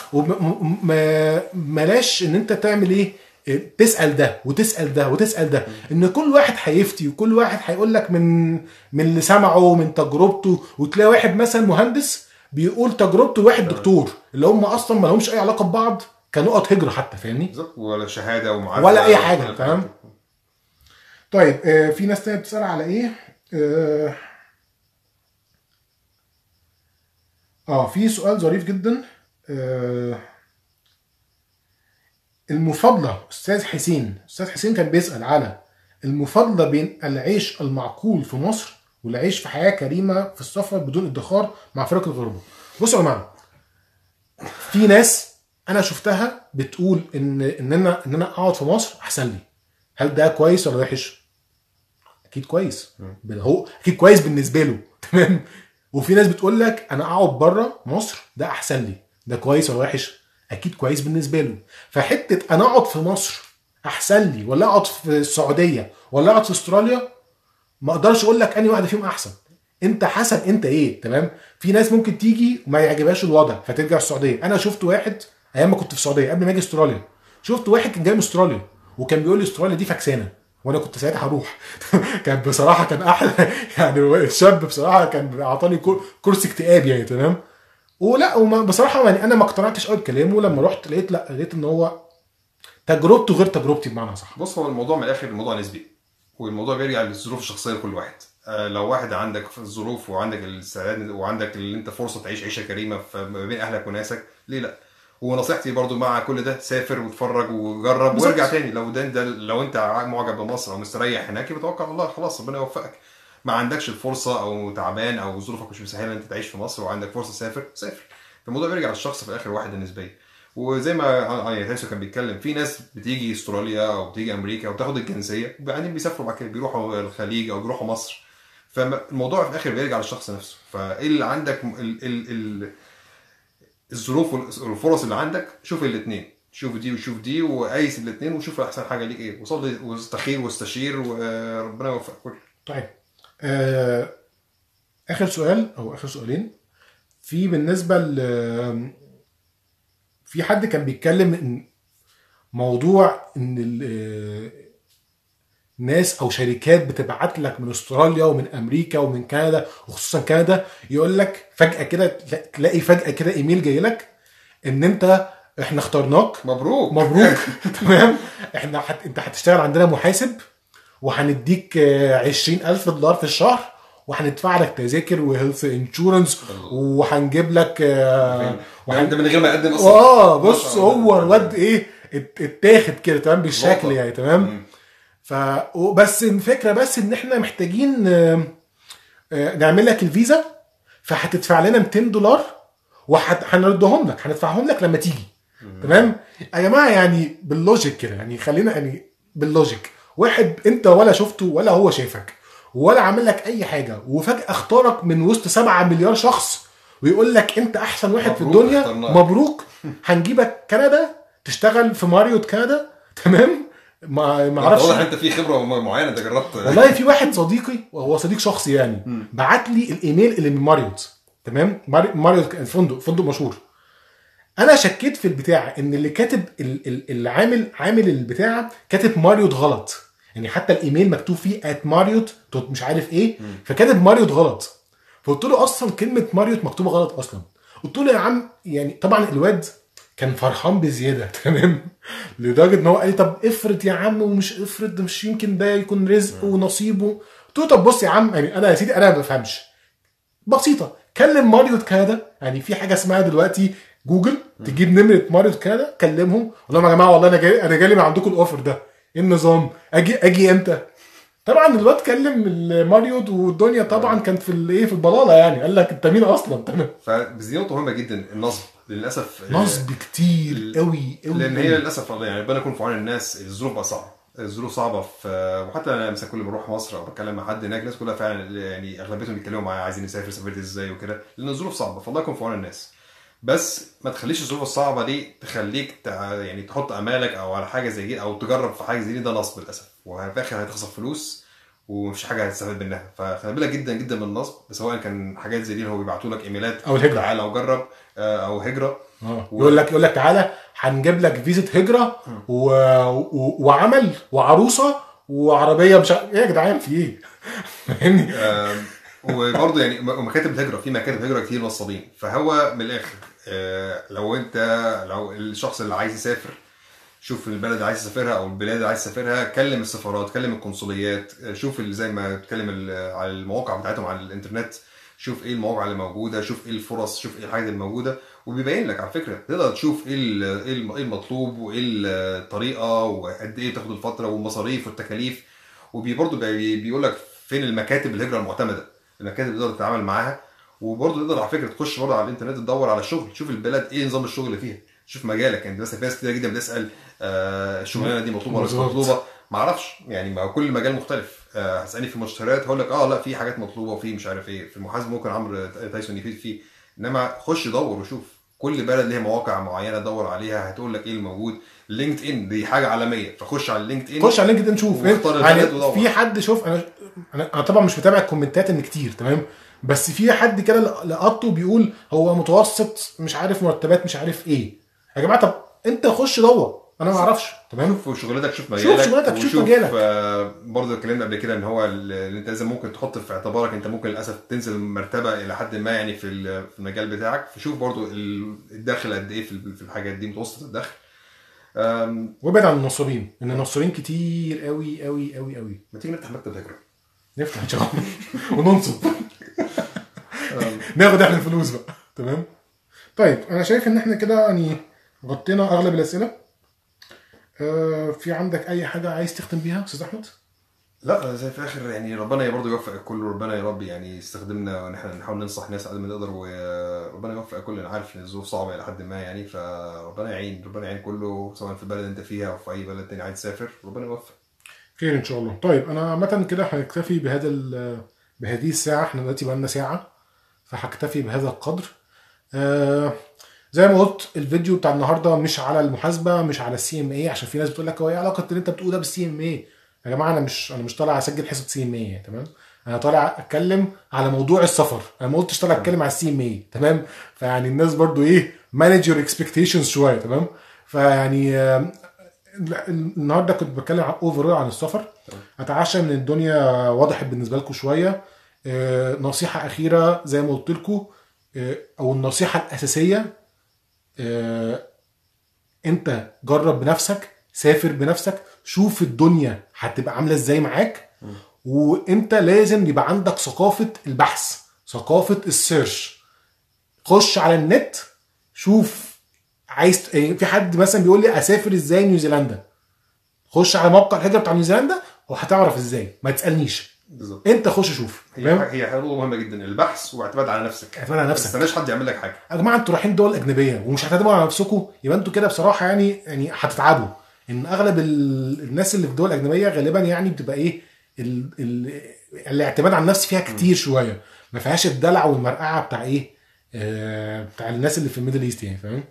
بلاش ان انت تعمل ايه، تسال ده وتسال ده وتسال ده، ان كل واحد هيفتي وكل واحد هيقول لك من من اللي سمعه ومن تجربته. وتلاقي واحد مثلا مهندس بيقول تجربته، واحد دكتور، اللي هم اصلا ما لهمش اي علاقه ببعض كنقط هجره حتى، فاهمني؟ بالظبط، ولا شهاده ومعادله ولا اي حاجه، فاهم؟ طيب آه في ناس تانية بتسال على ايه؟ اه, آه في سؤال ظريف جدا. آه المفاضله استاذ حسين استاذ حسين كان بيسال على المفاضله بين العيش المعقول في مصر والعيش في حياه كريمه في السفر بدون ادخار مع فرق الغربه. بصوا يا جماعه، في ناس انا شفتها بتقول ان ان انا ان انا اقعد في مصر احسن لي. هل ده كويس ولا وحش؟ اكيد كويس، هو اكيد كويس بالنسبه له تمام. وفي ناس بتقول لك انا اقعد بره مصر ده احسن لي. ده كويس ولا وحش؟ اكيد كويس بالنسبه له. فحته انا اقعد في مصر احسن لي ولا اقعد في السعوديه ولا اقعد في استراليا، ما اقدرش اقول لك انهي واحده فيهم احسن. انت حسب انت ايه، تمام. في ناس ممكن تيجي وما يعجبهاش الوضع فترجع السعوديه. انا شفت واحد ايام ما كنت في السعوديه قبل ما اجي استراليا، شفت واحد كان جاي من استراليا وكان بيقول لي استراليا دي فكسانه، وانا كنت ساعتها هروح كان بصراحه كان احلى يعني الشاب بصراحه كان اعطاني كورس اكتئاب يعني، تمام. ولا بصراحه يعني انا ما اقتنعتش قوي بكلامه. لما رحت لقيت لا لقيت ان هو تجربته غير تجربتي بمعنى صح. بص، هو الموضوع من الاخر الموضوع نسبي، والموضوع بيرجع للظروف الشخصيه لكل واحد. آه لو واحد عندك في الظروف وعندك الاستعداد وعندك اللي انت فرصه تعيش عيشه كريمه ما بين اهلك وناسك، ليه لا؟ ونصيحتي برضو مع كل ده، سافر واتفرج وجرب وارجع تاني. لو ده, ده لو انت معجب بمصر او مستريح هناك بتوكل على الله، خلاص ربنا يوفقك. ما عندكش الفرصه او تعبان او ظروفك مش مسهله ان انت تعيش في مصر وعندك فرصه تسافر، سافر. الموضوع بيرجع للشخص في الاخر واحد النسبيه. وزي ما يعني تايسو كان بيتكلم، في ناس بتيجي استراليا او بتيجي امريكا وتاخد الجنسيه وبعدين بيسافروا بعد كده بيروحوا الخليج او بيروحوا مصر. فالموضوع في الاخر بيرجع للشخص نفسه. فايه اللي عندك ال ال ال الظروف والفرص اللي عندك، شوف الاثنين، شوف دي وشوف دي وقيس الاثنين وشوف احسن حاجه ليك ايه، وصلي واستخير واستشير وربنا يوفقك كل. طيب آه اخر سؤال او اخر سؤالين. في بالنسبه ل في حد كان بيتكلم ان موضوع ان الناس او شركات بتبعت لك من استراليا ومن امريكا ومن كندا وخصوصا كندا، يقول لك فجاه كده تلاقي فجاه كده ايميل جاي لك ان انت احنا اخترناك، مبروك مبروك تمام، احنا حت... انت هتشتغل عندنا محاسب وهنديك عشرين ألف دولار في الشهر وهندفع لك تذاكر وهيلث انشورنس وهنجيب لك وحن... ده من غير ما يقدم اصلا. اه بص هو الواد ايه اتاخد كده تمام بالشكل يعني، تمام. ف بس الفكره بس ان احنا محتاجين نعمل لك الفيزا، فهتدفع لنا مئتين دولار وهنردهم لك، هندفعهم لك لما تيجي. تمام يا جماعه، يعني باللوجيك كده، يعني خلينا يعني باللوجيك، واحد انت ولا شفته ولا هو شايفك ولا عامل لك اي حاجه وفجاه اختارك من وسط سبعة مليار شخص ويقول لك انت احسن واحد في الدنيا، اخترناك. مبروك، هنجيبك كندا تشتغل في ماريوت كندا، تمام. ما ما اعرفش، واضح انت في خبره معينه انت جربت. والله في واحد صديقي وهو صديق شخصي يعني بعت لي الايميل اللي من ماريوت، تمام. ماريوت فندق فندق مشهور. انا شكيت في البتاع ان اللي كاتب اللي عامل عامل البتاع كاتب ماريوت غلط، يعني حتى الايميل مكتوب فيه ات ماريوت مش عارف ايه، فكاتب ماريوت غلط. فقلت له اصلا كلمه ماريوت مكتوبه غلط اصلا. قلت له يا عم يعني طبعا الواد كان فرحان بزياده تمام، لدرجه ان هو قال لي طب افرض يا عم ومش افرض، مش يمكن ده يكون رزق ونصيبه. قلت له طب بص يا عم، يعني انا يا سيدي انا ما بفهمش، بسيطه، كلم ماريوت كندا. يعني في حاجه اسمها دلوقتي جوجل، تجيب نمره ماريوت كندا كلمهم قول لهم يا جماعه والله انا جاي انا جاي من عندكم الاوفر ده، ايه النظام، اجي اجي امتى؟ طبعا الواد كلم الماريوت والدنيا طبعا كانت في الايه في البلاله، يعني قال لك انت مين اصلا، تمام. فدي نقطه مهمه جدا، النصب للاسف نصب كتير قوي قوي، لان هي للاسف يعني ربنا يكون في عون الناس. الظروف بقى صعبه، الظروف صعبه في، وحتى انا مثلا كل ما بروح مصر او بتكلم مع حد هناك الناس كلها فعلا يعني اغلبيتهم بيتكلموا معايا عايزين نسافر، سافرت ازاي وكده، لان الظروف صعبه، فالله يكون في عون الناس. بس ما تخليش الظروف الصعبه دي تخليك تع... يعني تحط امالك او على حاجه زي دي او تجرب في حاجه زي دي، ده نصب للاسف، وفي الاخر هتخسر فلوس ومفيش حاجه هتستفاد منها. فخلي بالك جدا جدا من النصب، سواء كان حاجات زي دي اللي هو بيبعتوا لك ايميلات او الهجره تعالى وجرب، او هجره اه و... يقول لك يقول لك تعالى هنجيب لك فيزا هجره و... و... وعمل وعروسه وعربيه، مش ايه يا جدعان في ايه فاهمني. وبرضه يعني مكاتب الهجره، في مكاتب هجره كتير نصابين. فهو من الاخر لو انت لو الشخص اللي عايز يسافر، شوف البلد اللي عايز يسافرها او البلاد اللي عايز يسافرها، كلم السفارات، كلم القنصليات، شوف زي ما تكلم على المواقع بتاعتهم على الانترنت، شوف ايه المواقع اللي موجوده، شوف ايه الفرص، شوف ايه الحاجات الموجوده، وبيبين لك على فكره تقدر تشوف ايه ايه المطلوب وايه الطريقه وقد ايه تاخد الفتره والمصاريف والتكاليف. وبرضه بي بيقول لك فين المكاتب الهجره المعتمده، المكاتب اللي تقدر تتعامل معاها. وبرضه تقدر على فكره تخش برضه على الانترنت تدور على شغل، تشوف البلد ايه نظام الشغل اللي فيها، شوف مجالك. يعني مثلا في ناس كتير جدا بتسال آه الشغلانه دي مطلوبه ولا مش مطلوبه، ما اعرفش يعني، ما كل مجال مختلف. آه هتسالني في المشتريات هقول لك اه لا في حاجات مطلوبه وفي مش عارف ايه، في المحاسبه ممكن عمرو تايسون يفيد فيه. انما خش دور وشوف، كل بلد ليها مواقع معينه دور عليها هتقول لك ايه الموجود. لينكد ان دي حاجه عالميه، فخش على اللينكد ان، خش على لينكد ان شوف يعني في حد. شوف انا انا طبعا مش متابع الكومنتات ان كتير تمام، بس في حد كده لقطه بيقول هو متوسط مش عارف مرتبات مش عارف ايه. يا جماعه طب انت خش دور، انا ما اعرفش تمام. شوف شغلتك، شوف مجالك، شوف شغلتك، شوف مجالك. برضه اتكلمنا قبل كده ان هو اللي انت لازم ممكن تحط في اعتبارك انت ممكن للاسف تنزل مرتبه الى حد ما يعني في في المجال بتاعك، فشوف برضه الدخل قد ايه في الحاجات دي، متوسط الدخل. وابعد عن النصابين، ان النصابين كتير قوي قوي قوي قوي. ما تيجي نفتح مكتب هجره، نفتح ان شاء الله وننصب ناخد احنا الفلوس بقى تمام. طيب انا شايف ان احنا كده يعني غطينا اغلب الاسئله. آه في عندك اي حاجه عايز تختم بيها استاذ احمد؟ لا زي في الاخر يعني ربنا برضه يوفق الكل، وربنا يا رب يعني يستخدمنا وان احنا نحاول ننصح ناس قد ما نقدر، وربنا يوفق الكل. انا عارف ان الظروف صعبه الى حد ما يعني، فربنا يعين، ربنا يعين كله سواء في البلد انت فيها او في اي بلد تاني عايز تسافر، ربنا يوفق. خير ان شاء الله. طيب انا عامه كده هنكتفي بهذا بهذه الساعه، احنا دلوقتي بقى لنا ساعه، فهكتفي بهذا القدر. آه زي ما قلت الفيديو بتاع النهارده مش على المحاسبه، مش على السي ام اي، عشان في ناس بتقول لك هو ايه علاقه اللي انت بتقوله ده بالسي ام اي؟ يا جماعه انا مش انا مش طالع اسجل حصه سي ام اي تمام، انا طالع اتكلم على موضوع السفر، انا ما قلتش طالع اتكلم على السي ام اي تمام. فيعني الناس برضو ايه مانج يور اكسبكتيشنز شويه تمام. فيعني آه النهارده كنت بتكلم عن اوفر عن السفر. اتعشى ان الدنيا وضحت بالنسبه لكم شويه. آه نصيحه اخيره زي ما قلت لكم، آه او النصيحه الاساسيه، آه انت جرب بنفسك، سافر بنفسك، شوف الدنيا هتبقى عامله ازاي معاك. وانت لازم يبقى عندك ثقافه البحث، ثقافه السيرش. خش على النت شوف عايز. في حد مثلا بيقول لي اسافر ازاي نيوزيلندا، خش على موقع الهجره بتاع نيوزيلندا وهتعرف ازاي، ما تسالنيش بالظبط، انت خش شوف. هي هي حاجه مهمه جدا، البحث واعتماد على نفسك، اعتماد على نفسك، ما تستناش حد يعمل لك حاجه. يا جماعه انتوا رايحين دول اجنبيه ومش هتعتمدوا على نفسكم، يبقى انتوا كده بصراحه يعني يعني هتتعبوا. ان اغلب الناس اللي في دول اجنبيه غالبا يعني بتبقى ايه ال ال الاعتماد على النفس فيها كتير شويه، ما فيهاش الدلع والمرقعه بتاع ايه آه بتاع الناس اللي في الميدل ايست يعني، فاهم؟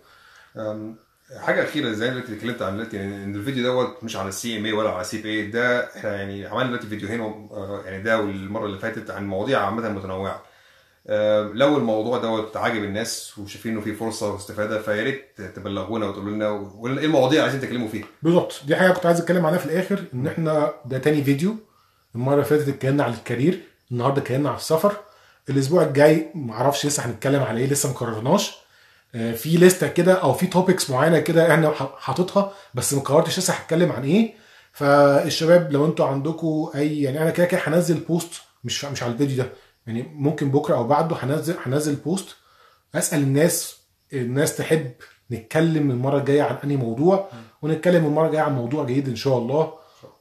حاجه اخيره زي اللي اتكلمت عن دلوقتي، يعني ان الفيديو دوت مش على السي ام اي ولا على سي بي اي، ده احنا يعني عملنا دلوقتي فيديوهين يعني ده والمره اللي فاتت عن مواضيع عامه متنوعه. لو الموضوع دوت عاجب الناس وشايفين انه في فرصه واستفاده، فيا ريت تبلغونا وتقولوا لنا ايه المواضيع اللي عايزين تتكلموا فيها بالظبط. دي حاجه كنت عايز اتكلم عنها في الاخر، ان احنا ده تاني فيديو. المره اللي فاتت اتكلمنا على الكارير، النهارده اتكلمنا على السفر. الاسبوع الجاي معرفش لسه هنتكلم على ايه، لسه ما قررناش. في لسته كده او في توبكس معينه كده احنا حاططها، بس ما قررتش لسه هتكلم عن ايه. فالشباب لو انتوا عندكم اي يعني، انا كده كده هنزل بوست مش مش على الفيديو ده يعني، ممكن بكره او بعده هنزل هنزل بوست اسال الناس الناس تحب نتكلم المره الجايه عن انهي موضوع، ونتكلم المره الجايه عن موضوع جديد ان شاء الله.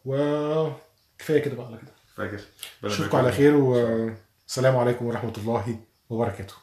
وكفايه كده بقى على كده، فاكر اشوفكم على خير، والسلام عليكم ورحمه الله وبركاته.